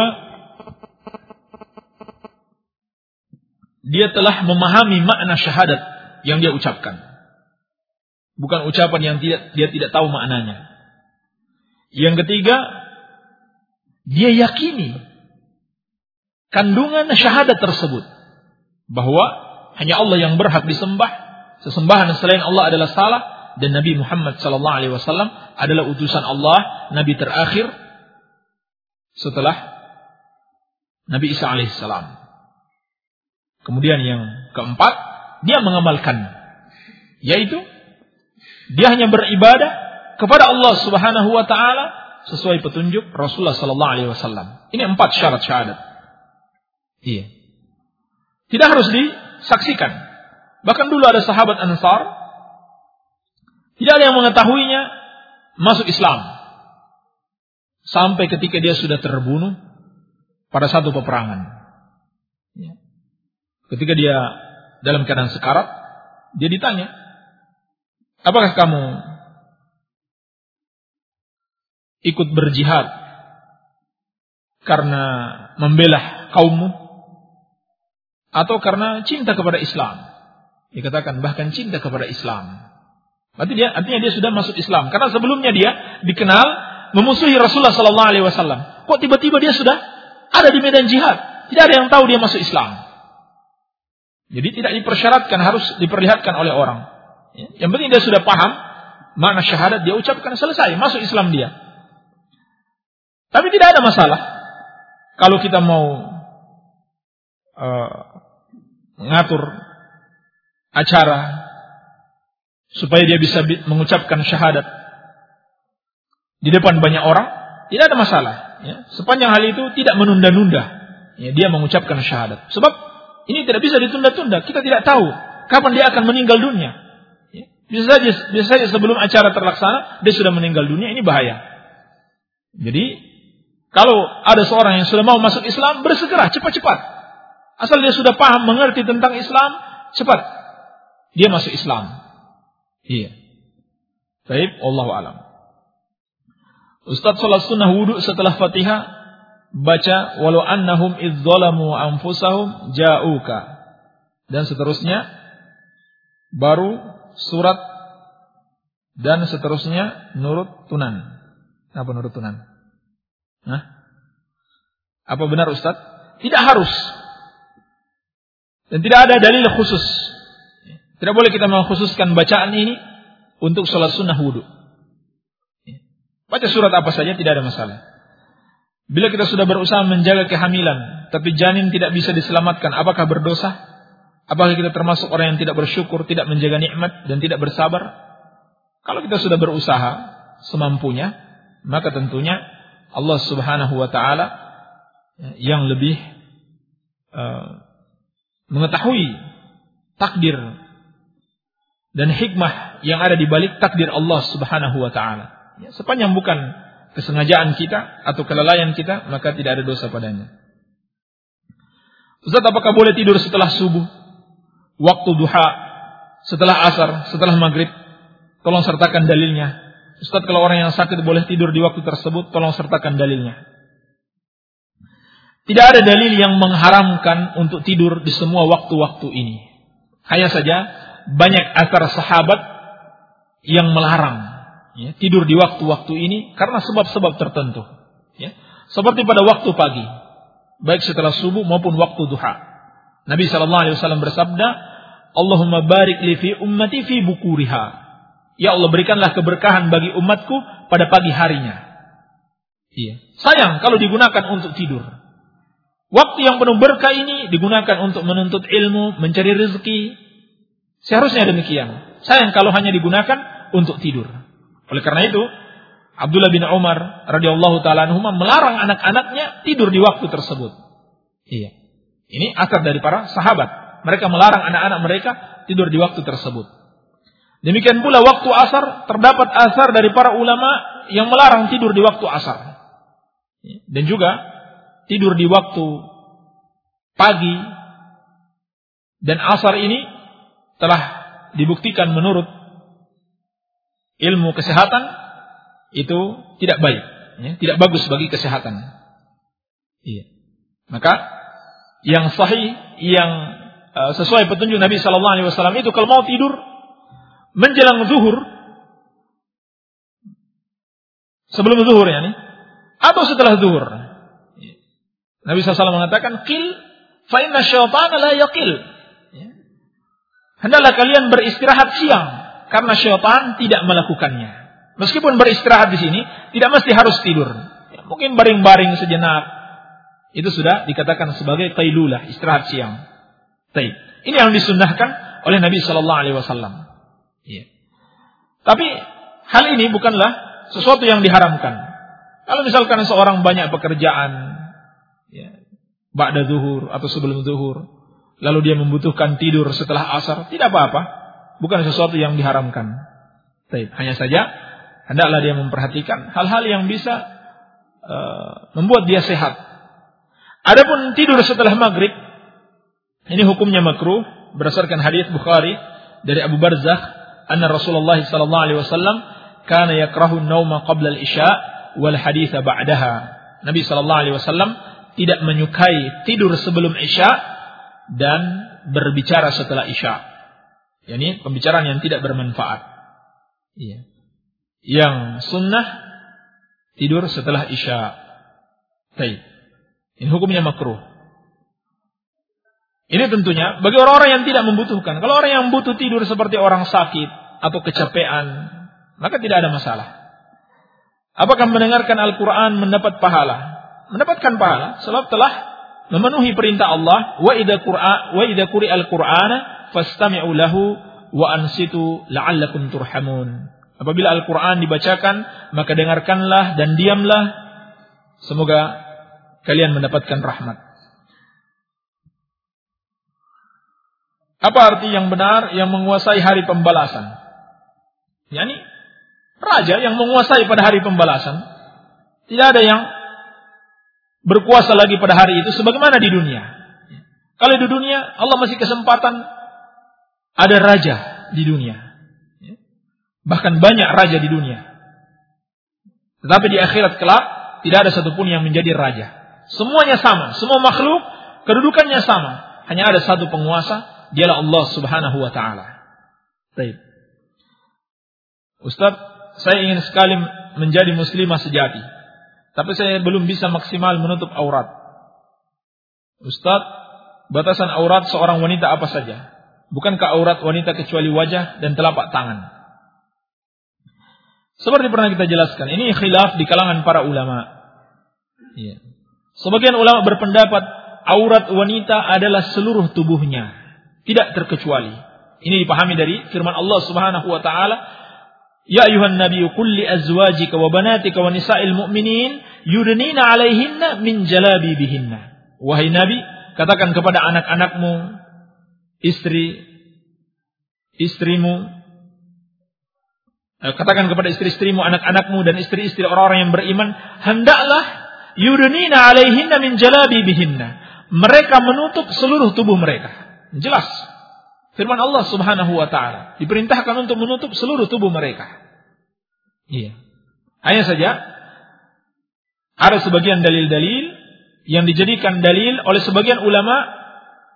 dia telah memahami makna syahadat yang dia ucapkan. Bukan ucapan yang dia tidak tahu maknanya. Yang ketiga, dia yakini kandungan syahadat tersebut. Bahwa hanya Allah yang berhak disembah. Sesembahan selain Allah adalah salah. Dan Nabi Muhammad SAW adalah utusan Allah, Nabi terakhir setelah Nabi Isa alaihissalam. Kemudian yang keempat, dia mengamalkan, yaitu dia hanya beribadah kepada Allah Subhanahu wa taala sesuai petunjuk Rasulullah sallallahu alaihi wasallam. Ini 4 syarat syahadat. Iya. Tidak harus disaksikan. Bahkan dulu ada sahabat Ansar, tidak ada yang mengetahuinya masuk Islam. Sampai ketika dia sudah terbunuh pada satu peperangan. Ketika dia dalam keadaan sekarat, dia ditanya, apakah kamu ikut berjihad karena membela kaummu atau karena cinta kepada Islam? Dikatakan bahkan cinta kepada Islam. Artinya dia sudah masuk Islam. Karena sebelumnya dia dikenal memusuhi Rasulullah SAW. Kok tiba-tiba dia sudah ada di medan jihad? Tidak ada yang tahu dia masuk Islam. Jadi tidak dipersyaratkan harus diperlihatkan oleh orang. Yang penting dia sudah paham makna syahadat, dia ucapkan, selesai, masuk Islam dia. Tapi tidak ada masalah kalau kita mau mengatur acara supaya dia bisa mengucapkan syahadat di depan banyak orang, tidak ada masalah. Sepanjang hal itu tidak menunda-nunda, dia mengucapkan syahadat. Sebab ini tidak bisa ditunda-tunda. Kita tidak tahu kapan dia akan meninggal dunia. Bisa saja sebelum acara terlaksana dia sudah meninggal dunia. Ini bahaya. Jadi kalau ada seorang yang sudah mau masuk Islam, bersegera, cepat-cepat. Asal dia sudah paham, mengerti tentang Islam, cepat dia masuk Islam. Iya. Baik, wallahu alam. Ustaz salat sunnah wudu setelah Fatihah baca walau annahum idzalamu anfusahum ja'uka dan seterusnya, baru surat dan seterusnya nurut tunan. Apa nurut tunan? Apa benar Ustaz? Tidak harus. Dan tidak ada dalil khusus. Tidak boleh kita mengkhususkan bacaan ini untuk salat sunnah wudu. Baca surat apa saja tidak ada masalah. Bila kita sudah berusaha menjaga kehamilan, tapi janin tidak bisa diselamatkan, apakah berdosa? Apakah kita termasuk orang yang tidak bersyukur, tidak menjaga nikmat, dan tidak bersabar? Kalau kita sudah berusaha semampunya, maka tentunya Allah Subhanahu wa ta'ala yang lebih mengetahui takdir dan hikmah yang ada di balik takdir Allah Subhanahu wa ta'ala. Sepanjang bukan kesengajaan kita atau kelalaian kita, maka tidak ada dosa padanya. Ustaz, apakah boleh tidur setelah subuh, waktu duha, setelah asar, setelah maghrib? Tolong sertakan dalilnya. Ustaz, kalau orang yang sakit boleh tidur di waktu tersebut, tolong sertakan dalilnya. Tidak ada dalil yang mengharamkan untuk tidur di semua waktu-waktu ini. Hanya saja banyak asar sahabat yang melarang. ya, tidur di waktu-waktu ini karena sebab-sebab tertentu. Ya. Seperti pada waktu pagi, baik setelah subuh maupun waktu duha. Nabi SAW bersabda, Allahumma barik li fi ummati fi bukuriha. Ya Allah, berikanlah keberkahan bagi umatku pada pagi harinya. Iya. Sayang kalau digunakan untuk tidur. Waktu yang penuh berkah ini digunakan untuk menuntut ilmu, mencari rezeki. Seharusnya demikian. Sayang kalau hanya digunakan untuk tidur. Oleh karena itu, Abdullah bin Umar radhiyallahu taala anhuma melarang anak-anaknya tidur di waktu tersebut. Iya. Ini asar dari para sahabat. Mereka melarang anak-anak mereka tidur di waktu tersebut. Demikian pula waktu asar, terdapat asar dari para ulama yang melarang tidur di waktu asar. Dan juga tidur di waktu pagi dan asar ini telah dibuktikan menurut ilmu kesehatan itu tidak baik, ya, tidak bagus bagi kesehatan. Iya. Maka yang sahih, yang sesuai petunjuk Nabi Sallallahu Alaihi Wasallam itu kalau mau tidur menjelang zuhur, sebelum zuhur ya nih, atau setelah zuhur. Nabi SAW mengatakan, "Qil fa inna syaitana la yaqil." Hendaklah kalian beristirahat siang karena syaitan tidak melakukannya. Meskipun beristirahat di sini tidak mesti harus tidur. Ya, mungkin baring-baring sejenak. Itu sudah dikatakan sebagai qailulah, istirahat siang. Baik. Ini yang disunnahkan oleh Nabi sallallahu alaihi wasallam. Ya. Tapi hal ini bukanlah sesuatu yang diharamkan. Kalau misalkan seorang banyak pekerjaan, ya, ba'da zuhur atau sebelum zuhur, lalu dia membutuhkan tidur setelah asar, tidak apa-apa, bukan sesuatu yang diharamkan. Baik, hanya saja hendaklah dia memperhatikan hal-hal yang bisa membuat dia sehat. Adapun tidur setelah maghrib, ini hukumnya makruh berdasarkan hadis Bukhari dari Abu Barzakh, anna Rasulullah sallallahu alaihi wasallam kana yakrahu an-nauma qabla al-isya wal haditsa ba'daha. Nabi sallallahu alaihi wasallam tidak menyukai tidur sebelum isya dan berbicara setelah isya. Yani pembicaraan yang tidak bermanfaat. Iya. Yang sunnah tidur setelah isya. Baik. Ini hukumnya makruh. Ini tentunya bagi orang-orang yang tidak membutuhkan. Kalau orang yang butuh tidur seperti orang sakit atau kecapean, maka tidak ada masalah. Apakah mendengarkan Al-Quran mendapat pahala? Mendapatkan pahala sebab telah memenuhi perintah Allah, wa idza quri'a al-Qur'ana fastami'u lahu wa ansitu la'allakum turhamun. Apabila Al-Qur'an dibacakan, maka dengarkanlah dan diamlah, semoga kalian mendapatkan rahmat. Apa arti yang benar yang menguasai hari pembalasan? Yani raja yang menguasai pada hari pembalasan. Tidak ada yang berkuasa lagi pada hari itu sebagaimana di dunia. Kalau di dunia Allah masih kesempatan ada raja di dunia. Bahkan banyak raja di dunia. Tetapi di akhirat kelak tidak ada satupun yang menjadi raja. Semuanya sama, semua makhluk kedudukannya sama. Hanya ada satu penguasa, dialah Allah Subhanahu wa taala. Baik. Ustaz, saya ingin sekali menjadi muslimah sejati, tapi saya belum bisa maksimal menutup aurat. Ustaz, batasan aurat seorang wanita apa saja? Bukankah aurat wanita kecuali wajah dan telapak tangan? Seperti pernah kita jelaskan, ini khilaf di kalangan para ulama. Ya. Sebagian ulama berpendapat aurat wanita adalah seluruh tubuhnya, tidak terkecuali. Ini dipahami dari firman Allah Subhanahu wa taala, "Ya ayuhan nabiyyu qul li azwajika wa banatika wa nisa'il mu'minin yudnina 'alaihinna min jalabibihinna." Wahai Nabi, katakan kepada anak-anakmu, katakan kepada istri-istrimu, anak-anakmu dan istri-istri orang-orang yang beriman, hendaklah yudnina 'alaihinna min jalabibihinna. Mereka menutup seluruh tubuh mereka. Jelas. Firman Allah Subhanahu wa taala diperintahkan untuk menutup seluruh tubuh mereka. Iya. Hanya saja ada sebagian dalil-dalil yang dijadikan dalil oleh sebagian ulama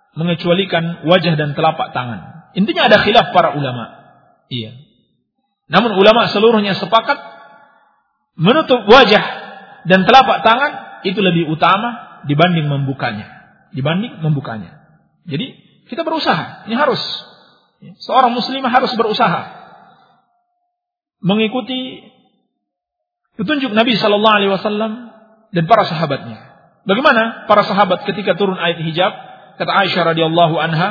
mengecualikan wajah dan telapak tangan. Intinya ada khilaf para ulama. Iya. Namun ulama seluruhnya sepakat menutup wajah dan telapak tangan itu lebih utama dibanding membukanya. Jadi kita berusaha, ini harus. Seorang muslimah harus berusaha mengikuti petunjuk Nabi sallallahu alaihi wasallam dan para sahabatnya. Bagaimana para sahabat ketika turun ayat hijab? Kata Aisyah radhiyallahu anha,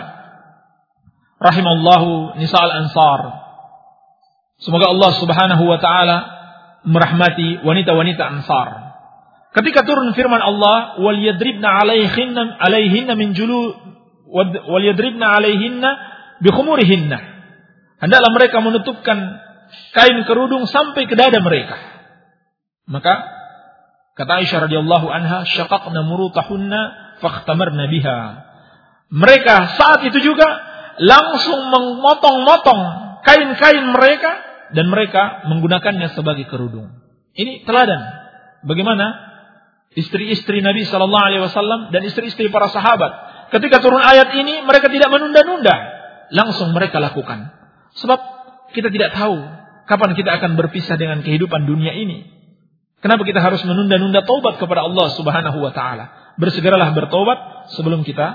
rahimallahu nisa'al ansar. Semoga Allah Subhanahu wa taala merahmati wanita-wanita Ansar. Ketika turun firman Allah, wal yadribna 'alaihinna min julu wal yadribna 'alaihinna bi khumurihinna. Hendaklah mereka menutupkan kain kerudung sampai ke dada mereka. Maka kata Aisyah radhiyallahu anha, syaqaqna murutahunna fakhtamarna biha. Mereka saat itu juga langsung memotong-motong kain-kain mereka dan mereka menggunakannya sebagai kerudung. Ini teladan bagaimana istri-istri Nabi sallallahu alaihi wasallam dan istri-istri para sahabat ketika turun ayat ini mereka tidak menunda-nunda, langsung mereka lakukan. Sebab kita tidak tahu kapan kita akan berpisah dengan kehidupan dunia ini. Kenapa kita harus menunda-nunda taubat kepada Allah Subhanahu wa taala? Bersegeralah bertaubat sebelum kita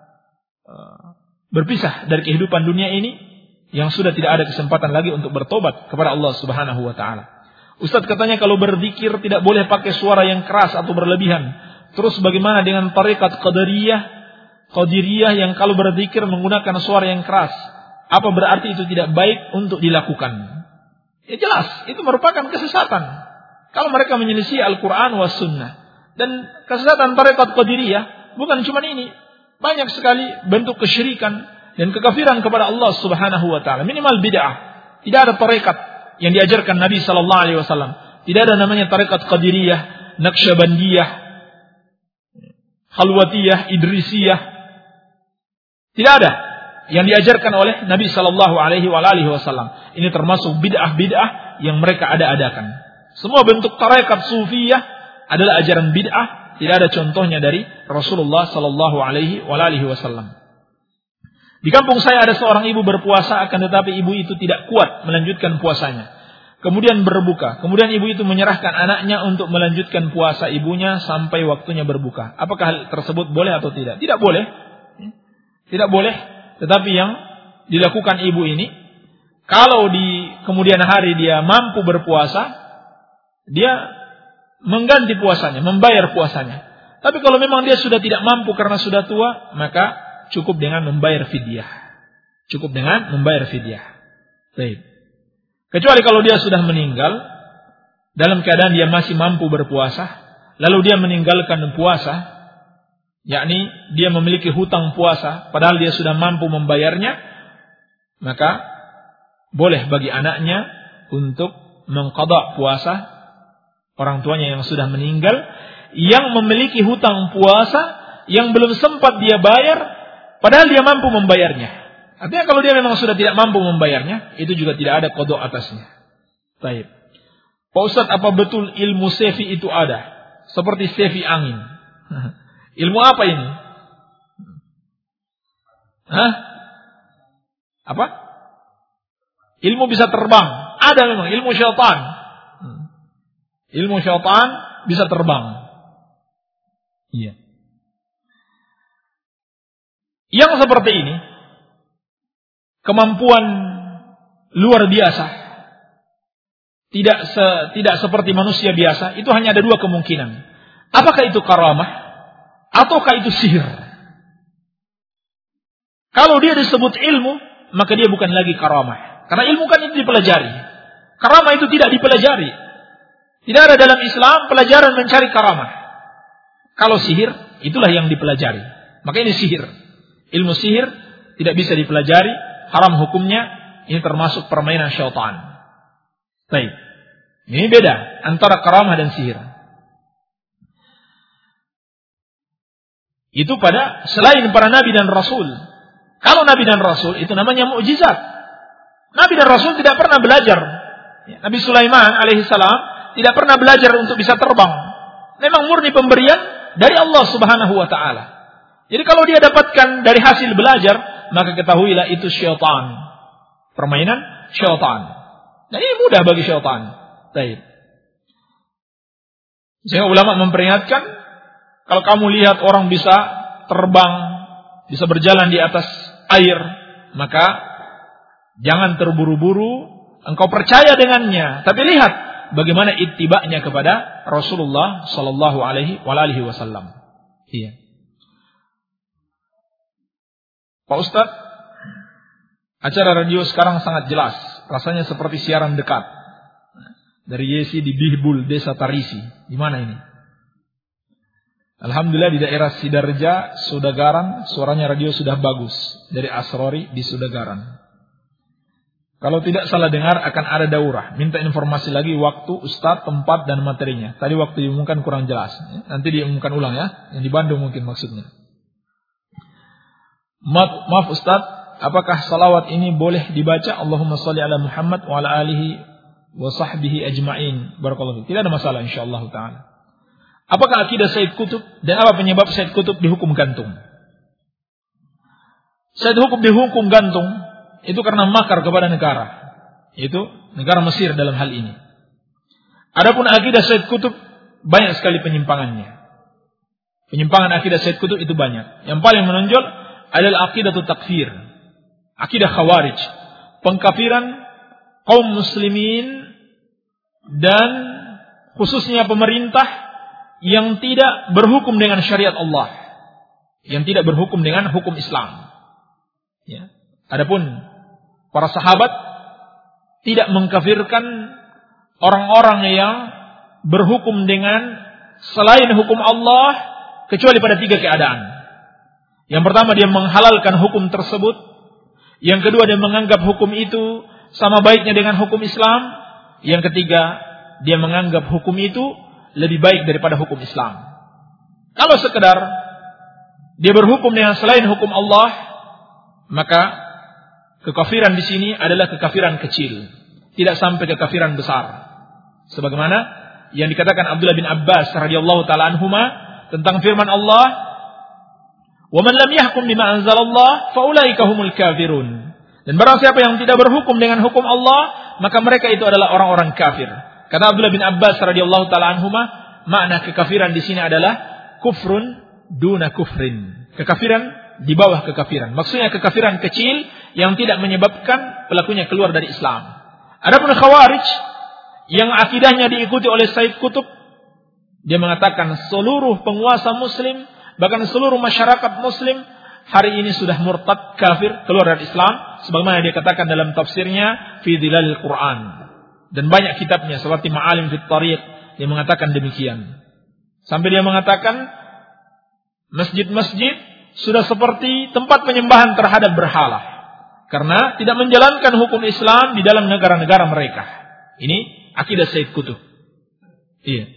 berpisah dari kehidupan dunia ini yang sudah tidak ada kesempatan lagi untuk bertobat kepada Allah Subhanahu wa taala. Ustaz katanya kalau berzikir tidak boleh pakai suara yang keras atau berlebihan. Terus bagaimana dengan tarekat Qadiriyah yang kalau berzikir menggunakan suara yang keras? Apa berarti itu tidak baik untuk dilakukan? Ya jelas, itu merupakan kesesatan. Kalau mereka menyelisih Al-Qur'an was sunnah. Dan kesesatan tarekat Qadiriyah bukan cuma ini. Banyak sekali bentuk kesyirikan dan kekafiran kepada Allah Subhanahu wa taala. Minimal bid'ah. Tidak ada tarekat yang diajarkan Nabi sallallahu alaihi wasallam. Tidak ada namanya tarekat Qadiriyah, Naqsyabandiyah, Khalwatiyah, Idrisiyah. Tidak ada yang diajarkan oleh Nabi sallallahu alaihi wasallam. Ini termasuk bid'ah-bid'ah yang mereka ada-adakan. Semua bentuk tarekat sufiyah adalah ajaran bid'ah, tidak ada contohnya dari Rasulullah sallallahu alaihi wasallam. Di kampung saya ada seorang ibu berpuasa, akan tetapi ibu itu tidak kuat melanjutkan puasanya. Kemudian berbuka. Kemudian ibu itu menyerahkan anaknya untuk melanjutkan puasa ibunya sampai waktunya berbuka. Apakah hal tersebut boleh atau tidak? Tidak boleh. Tidak boleh. Tetapi yang dilakukan ibu ini, kalau di kemudian hari dia mampu berpuasa, dia mengganti puasanya, membayar puasanya. Tapi kalau memang dia sudah tidak mampu karena sudah tua, maka cukup dengan membayar fidyah. Baik. Kecuali kalau dia sudah meninggal dalam keadaan dia masih mampu berpuasa, lalu dia meninggalkan puasa, yakni dia memiliki hutang puasa padahal dia sudah mampu membayarnya, maka boleh bagi anaknya untuk mengqadha puasa orang tuanya yang sudah meninggal, yang memiliki hutang puasa yang belum sempat dia bayar padahal dia mampu membayarnya. Artinya kalau dia memang sudah tidak mampu membayarnya, itu juga tidak ada qadha atasnya. Baik. Pak Ustaz, apa betul ilmu sefi itu ada? Seperti sefi angin. Ilmu apa ini? Apa? Ilmu bisa terbang. Ada memang ilmu syaitan. Ilmu syaitan bisa terbang. Iya. Yang seperti ini, kemampuan luar biasa, tidak seperti manusia biasa, itu hanya ada dua kemungkinan. Apakah itu karamah, ataukah itu sihir? Kalau dia disebut ilmu, maka dia bukan lagi karamah. Karena ilmu kan itu dipelajari. Karamah itu tidak dipelajari. Tidak ada dalam Islam pelajaran mencari karamah. Kalau sihir, itulah yang dipelajari. Maka ini sihir. Ilmu sihir tidak bisa dipelajari, haram hukumnya, ini termasuk permainan syaitan. Baik. Ini beda antara karamah dan sihir. Itu pada selain para nabi dan rasul. Kalau nabi dan rasul itu namanya mukjizat. Nabi dan rasul tidak pernah belajar. Nabi Sulaiman alaihissalam tidak pernah belajar untuk bisa terbang. Memang murni pemberian dari Allah Subhanahu wa taala. Jadi kalau dia dapatkan dari hasil belajar, maka ketahuilah itu syaitan. Permainan syaitan. Dan ini mudah bagi syaitan. Baik. Sehingga ulama memperingatkan, kalau kamu lihat orang bisa terbang, bisa berjalan di atas air, maka jangan terburu-buru engkau percaya dengannya, tapi lihat bagaimana ittiba'nya kepada Rasulullah sallallahu alaihi wasallam. Iya. Pak Ustaz, acara radio sekarang sangat jelas, rasanya seperti siaran dekat. Dari Yesi di Bihbul, Desa Tarisi. Di mana ini? Alhamdulillah di daerah Sidarja, Sudagaran, suaranya radio sudah bagus. Dari Asrori di Sudagaran. Kalau tidak salah dengar akan ada daurah. Minta informasi lagi waktu, ustadz, tempat, dan materinya. Tadi waktu diumumkan kurang jelas. Nanti diumumkan ulang ya. Yang di Bandung mungkin maksudnya. Maaf ustadz, apakah salawat ini boleh dibaca? Allahumma sholli ala Muhammad wa ala alihi wa sahbihi ajma'in. Barakallahu fiik. Tidak ada masalah insyaallah ta'ala. Apakah akidah Sayyid Qutb dan apa penyebab Sayyid Qutb dihukum gantung? Sayyid Qutb dihukum gantung itu karena makar kepada negara. Itu negara Mesir dalam hal ini. Adapun akidah Sayyid Qutb banyak sekali penyimpangannya. Penyimpangan akidah Sayyid Qutb itu banyak. Yang paling menonjol adalah aqidatu takfir. Akidah Khawarij, pengkafiran kaum muslimin dan khususnya pemerintah yang tidak berhukum dengan syariat Allah, yang tidak berhukum dengan hukum Islam. Ya. Adapun para sahabat tidak mengkafirkan orang-orang yang berhukum dengan selain hukum Allah kecuali pada 3 keadaan. Yang pertama, dia menghalalkan hukum tersebut. Yang kedua, dia menganggap hukum itu sama baiknya dengan hukum Islam. Yang ketiga, dia menganggap hukum itu lebih baik daripada hukum Islam. Kalau sekedar dia berhukum dengan selain hukum Allah, maka kekafiran di sini adalah kekafiran kecil, tidak sampai kekafiran besar. Sebagaimana yang dikatakan Abdullah bin Abbas radhiyallahu taala anhuma tentang firman Allah, "Wa man lam yahkum bima anzalallah fa ulaika humul kafirun." Dan barang siapa yang tidak berhukum dengan hukum Allah, maka mereka itu adalah orang-orang kafir. Kata Abdullah bin Abbas radhiyallahu taala anhuma, makna kekafiran di sini adalah kufrun duna kufrin. Kekafiran di bawah kekafiran. Maksudnya kekafiran kecil yang tidak menyebabkan pelakunya keluar dari Islam. Adapun Khawarij yang akidahnya diikuti oleh Sayyid Qutb, dia mengatakan seluruh penguasa muslim, bahkan seluruh masyarakat muslim hari ini sudah murtad, kafir, keluar dari Islam, sebagaimana dia katakan dalam tafsirnya fi Dhilalil Quran. Dan banyak kitabnya seperti Ma'alim fit Tariq dia mengatakan demikian. Sampai dia mengatakan masjid-masjid sudah seperti tempat penyembahan terhadap berhala karena tidak menjalankan hukum Islam di dalam negara-negara mereka. Ini akidah Sayyid Qutb. Iya.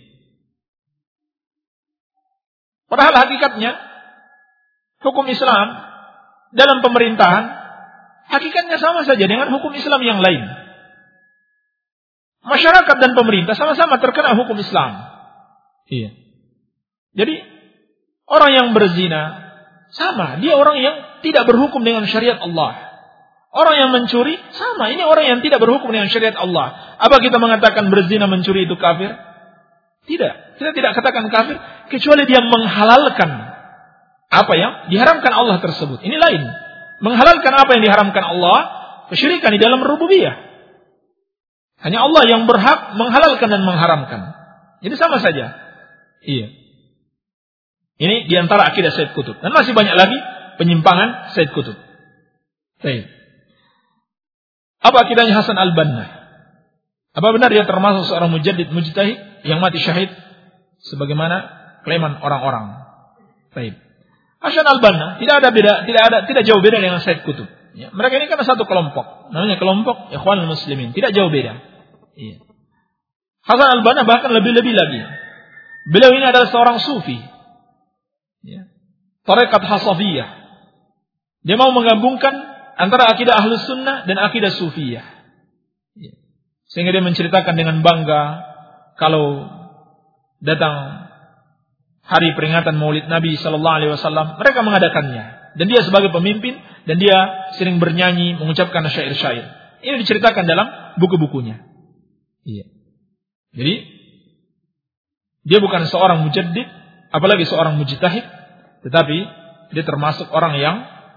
Padahal hakikatnya hukum Islam dalam pemerintahan hakikatnya sama saja dengan hukum Islam yang lain. Masyarakat dan pemerintah sama-sama terkena hukum Islam. Iya. Jadi orang yang berzina sama, dia orang yang tidak berhukum dengan syariat Allah. Orang yang mencuri sama, ini orang yang tidak berhukum dengan syariat Allah. Apa kita mengatakan berzina mencuri itu kafir? Tidak. Kita tidak katakan kafir kecuali dia menghalalkan apa yang diharamkan Allah tersebut. Ini lain. Menghalalkan apa yang diharamkan Allah, kesyirikan di dalam rububiyah. Hanya Allah yang berhak menghalalkan dan mengharamkan. Jadi sama saja. Iya. Ini diantara akidah Sayyid Qutb. Dan masih banyak lagi penyimpangan Sayyid Qutb. Baik. Apa akidahnya Hasan al-Banna? Apa benar dia termasuk seorang mujaddid mujtahid yang mati syahid sebagaimana klaiman orang-orang? Baik. Hasan al-Banna tidak jauh beda dengan Sayyid Qutb. Ya, mereka ini kan satu kelompok, namanya kelompok Ikhwanul Muslimin, tidak jauh beda. Iya. Hasan al-Banna bahkan lebih-lebih lagi. Beliau ini adalah seorang sufi. Ya. Tarekat Hasafiyah. Dia mau menggabungkan antara akidah Ahlus Sunnah dan akidah Sufiyah. Ya. Sehingga dia menceritakan dengan bangga kalau datang hari peringatan Maulid Nabi sallallahu alaihi wasallam, mereka mengadakannya dan dia sebagai pemimpin dan dia sering bernyanyi, mengucapkan syair-syair. Ini diceritakan dalam buku-bukunya. Iya. Jadi dia bukan seorang mujaddid, apalagi seorang mujtahid, tetapi dia termasuk orang yang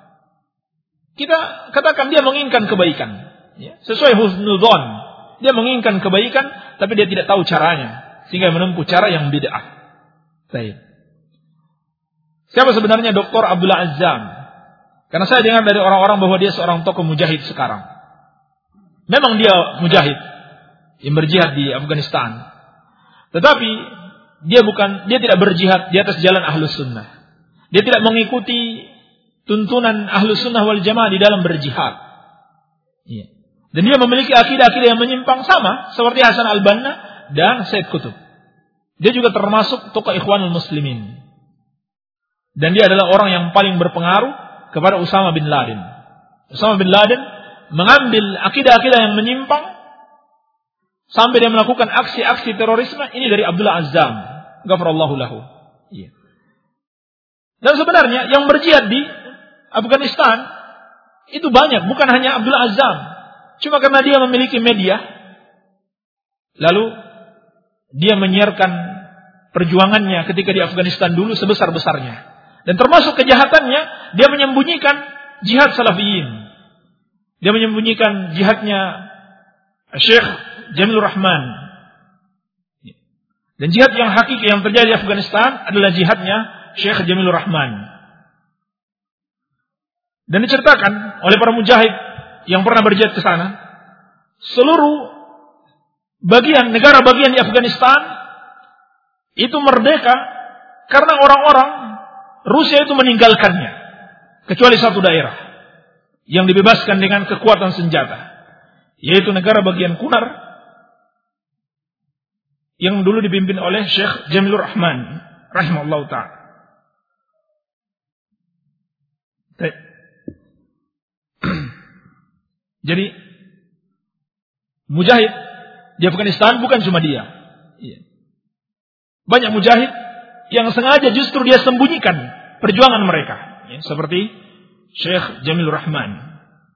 kita katakan dia menginginkan kebaikan, ya, sesuai husnul dzan. Dia menginginkan kebaikan, tapi dia tidak tahu caranya, sehingga menempuh cara yang bid'ah. Baik. Siapa sebenarnya Dr. Abdullah Azzam? Karena saya dengar dari orang-orang bahwa dia seorang tokoh mujahid sekarang. Memang dia mujahid yang berjihad di Afghanistan. Tetapi dia tidak berjihad di atas jalan Ahlus Sunnah. Dia tidak mengikuti tuntunan Ahlus Sunnah wal Jamaah di dalam berjihad. Iya. Dan dia memiliki akidah-akidah yang menyimpang sama seperti Hasan al-Banna dan Said Qutb. Dia juga termasuk tokoh Ikhwanul Muslimin. Dan dia adalah orang yang paling berpengaruh kepada Usama bin Laden. Usama bin Laden mengambil akidah-akidah yang menyimpang sampai dia melakukan aksi-aksi terorisme ini dari Abdullah Azzam. Ghafarallahu lahu. Iya. Dan sebenarnya yang berjihad di Afghanistan itu banyak, bukan hanya Abdullah Azzam. Cuma karena dia memiliki media, lalu dia menyiarkan perjuangannya ketika di Afghanistan dulu sebesar-besarnya. Dan termasuk kejahatannya, dia menyembunyikan jihad Salafiyin. Dia menyembunyikan jihadnya Syekh Jamilur Rahman. Dan jihad yang hakiki yang terjadi di Afghanistan adalah jihadnya Syekh Jamilur Rahman. Dan diceritakan oleh para mujahid yang pernah berjihad ke sana, seluruh negara bagian di Afghanistan itu merdeka karena orang-orang Rusia itu meninggalkannya, kecuali satu daerah yang dibebaskan dengan kekuatan senjata, yaitu negara bagian Kunar yang dulu dipimpin oleh Syekh Jamilur Rahman rahimahullah ta'ala. Jadi mujahid di Afghanistan bukan cuma dia. Banyak mujahid yang sengaja justru dia sembunyikan perjuangan mereka, ya, seperti Syekh Jamilur Rahman.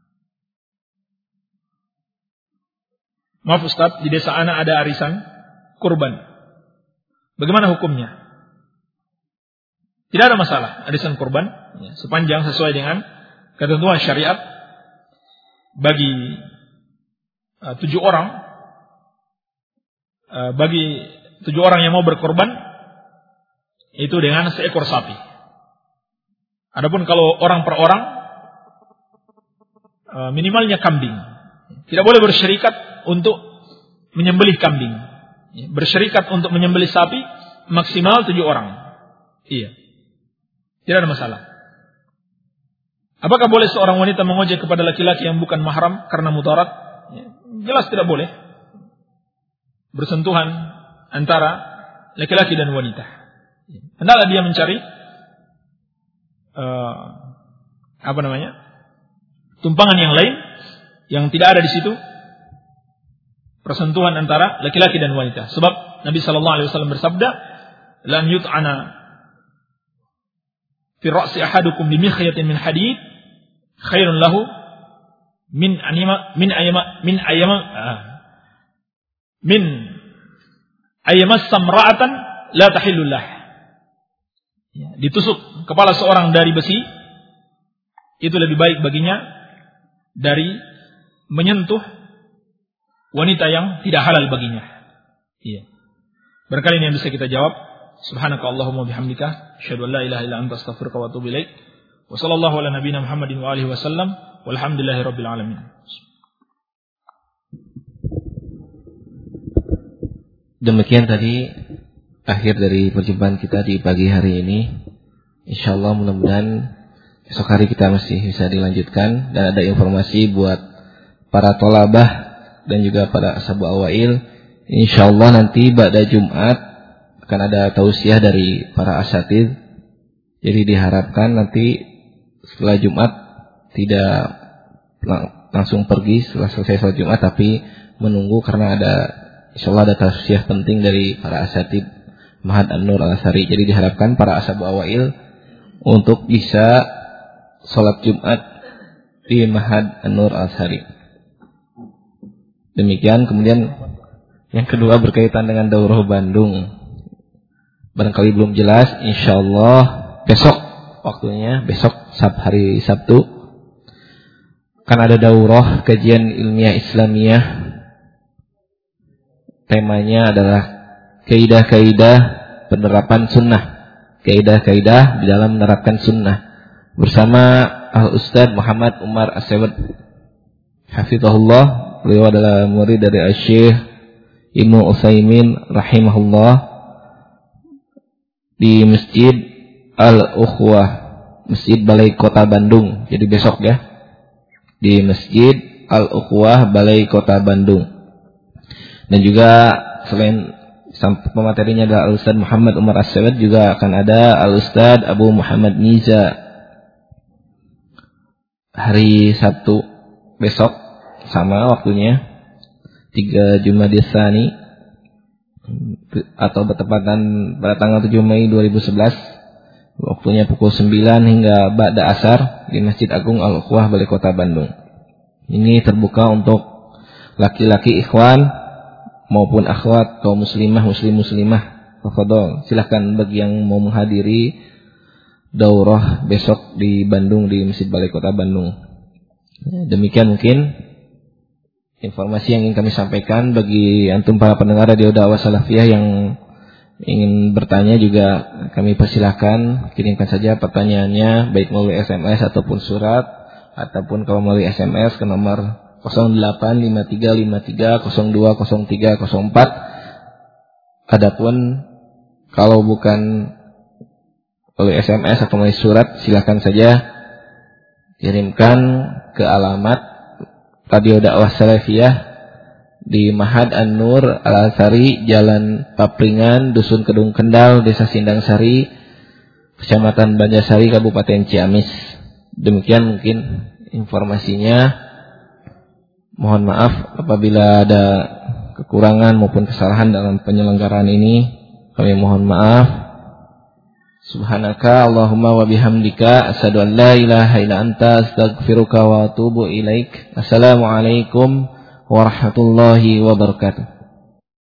Maaf Ustaz, di desa ana ada arisan kurban. Bagaimana hukumnya? Tidak ada masalah arisan kurban, ya, sepanjang sesuai dengan ketentuan syariat bagi 7 orang. Bagi 7 orang yang mau berkorban itu dengan seekor sapi. Adapun kalau orang per orang, minimalnya kambing. Tidak boleh bersyarikat untuk menyembelih kambing. Bersyarikat untuk menyembelih sapi maksimal 7 orang. Iya. Tidak ada masalah. Apakah boleh seorang wanita mengojek kepada laki-laki yang bukan mahram karena mudarat? Jelas tidak boleh. Bersentuhan antara laki-laki dan wanita. Hendaklah dia mencari tumpangan yang lain yang tidak ada di situ persentuhan antara laki-laki dan wanita. Sebab Nabi sallallahu alaihi wasallam bersabda, "Lan yut'ana fi ra'si ahadukum bi mikhyatin min hadid khairun lahu min ayyamas samra'atan la tahillullah." Ya, ditusuk kepala seorang dari besi itu lebih baik baginya dari menyentuh wanita yang tidak halal baginya. Iya. Barangkali ini yang bisa kita jawab. Subhanakallahumma bihamdika asyhadu an la ilaha illa anta astaghfiruka wa atubu ilaik. Wa sallallahu ala nabiyyina Muhammadin wa alihi wasallam. Walhamdulillahirabbil alamin. Demikian tadi akhir dari perjumpaan kita di pagi hari ini. Insyaallah mudah-mudahan esok hari kita masih bisa dilanjutkan. Dan ada informasi buat para tolabah dan juga para ashabu awail. Insyaallah nanti pada Jumat akan ada tausiah dari para asatidz. Jadi diharapkan nanti setelah Jumat tidak langsung pergi setelah selesai sholat Jumat, tapi menunggu karena insyaallah ada tausiah penting dari para asatidz Ma'had An-Nur Al-Azhari. Jadi diharapkan para ashabu awail untuk bisa sholat Jumat di Ma'had An-Nur Al-Azhari. Demikian. Kemudian yang kedua berkaitan dengan daurah Bandung. Barangkali belum jelas, insyaallah besok waktunya, besok hari Sabtu kan ada daurah kajian ilmiah Islamiyah. Temanya adalah kaidah-kaidah penerapan sunnah, kaidah-kaidah di dalam menerapkan sunnah, bersama Al-Ustaz Muhammad Umar As-Sawad hafizahullah. Beliau adalah murid dari Syekh Ibnu Utsaimin rahimahullah di Masjid Al-Ukhwah, Masjid Balai Kota Bandung. Jadi besok ya, di Masjid Al-Ukhwah Balai Kota Bandung. Dan juga selain pematerinya adalah Al-Ustaz Muhammad Umar As-Sawad, juga akan ada Al-Ustaz Abu Muhammad Niza hari Sabtu besok, sama waktunya 3 Jumadil Tsani atau bertepatan pada tanggal 7 Mei 2011. Waktunya pukul 9 hingga ba'da asar di Masjid Agung Al-Ukhwah Balai Kota Bandung. Ini terbuka untuk laki-laki ikhwan maupun akhwat kaum muslimah. Tafadhol, silakan bagi yang mau menghadiri daurah besok di Bandung di Masjid Balai Kota Bandung. Demikian mungkin informasi yang ingin kami sampaikan. Bagi antum para pendengar Radio Dakwah Salafiyah yang ingin bertanya juga kami persilahkan, kirimkan saja pertanyaannya baik melalui SMS ataupun surat, ataupun kalau melalui SMS ke nomor 085353020304. Adapun kalau bukan melalui SMS atau melalui surat, silakan saja kirimkan ke alamat Radio Dakwah Salafiyah di Mahad An-Nur Al-Azhari, Jalan Papringan, Dusun Kedung Kendal, Desa Sindang Sari, Kecamatan Banjarsari, Kabupaten Ciamis. Demikian mungkin informasinya. Mohon maaf apabila ada kekurangan maupun kesalahan dalam penyelenggaraan ini. Kami mohon maaf. Subhanaka Allahumma wa bihamdika asyhadu an la ilaha illa anta astaghfiruka wa atubu ilaik. Assalamualaikum warahmatullahi wabarakatuh.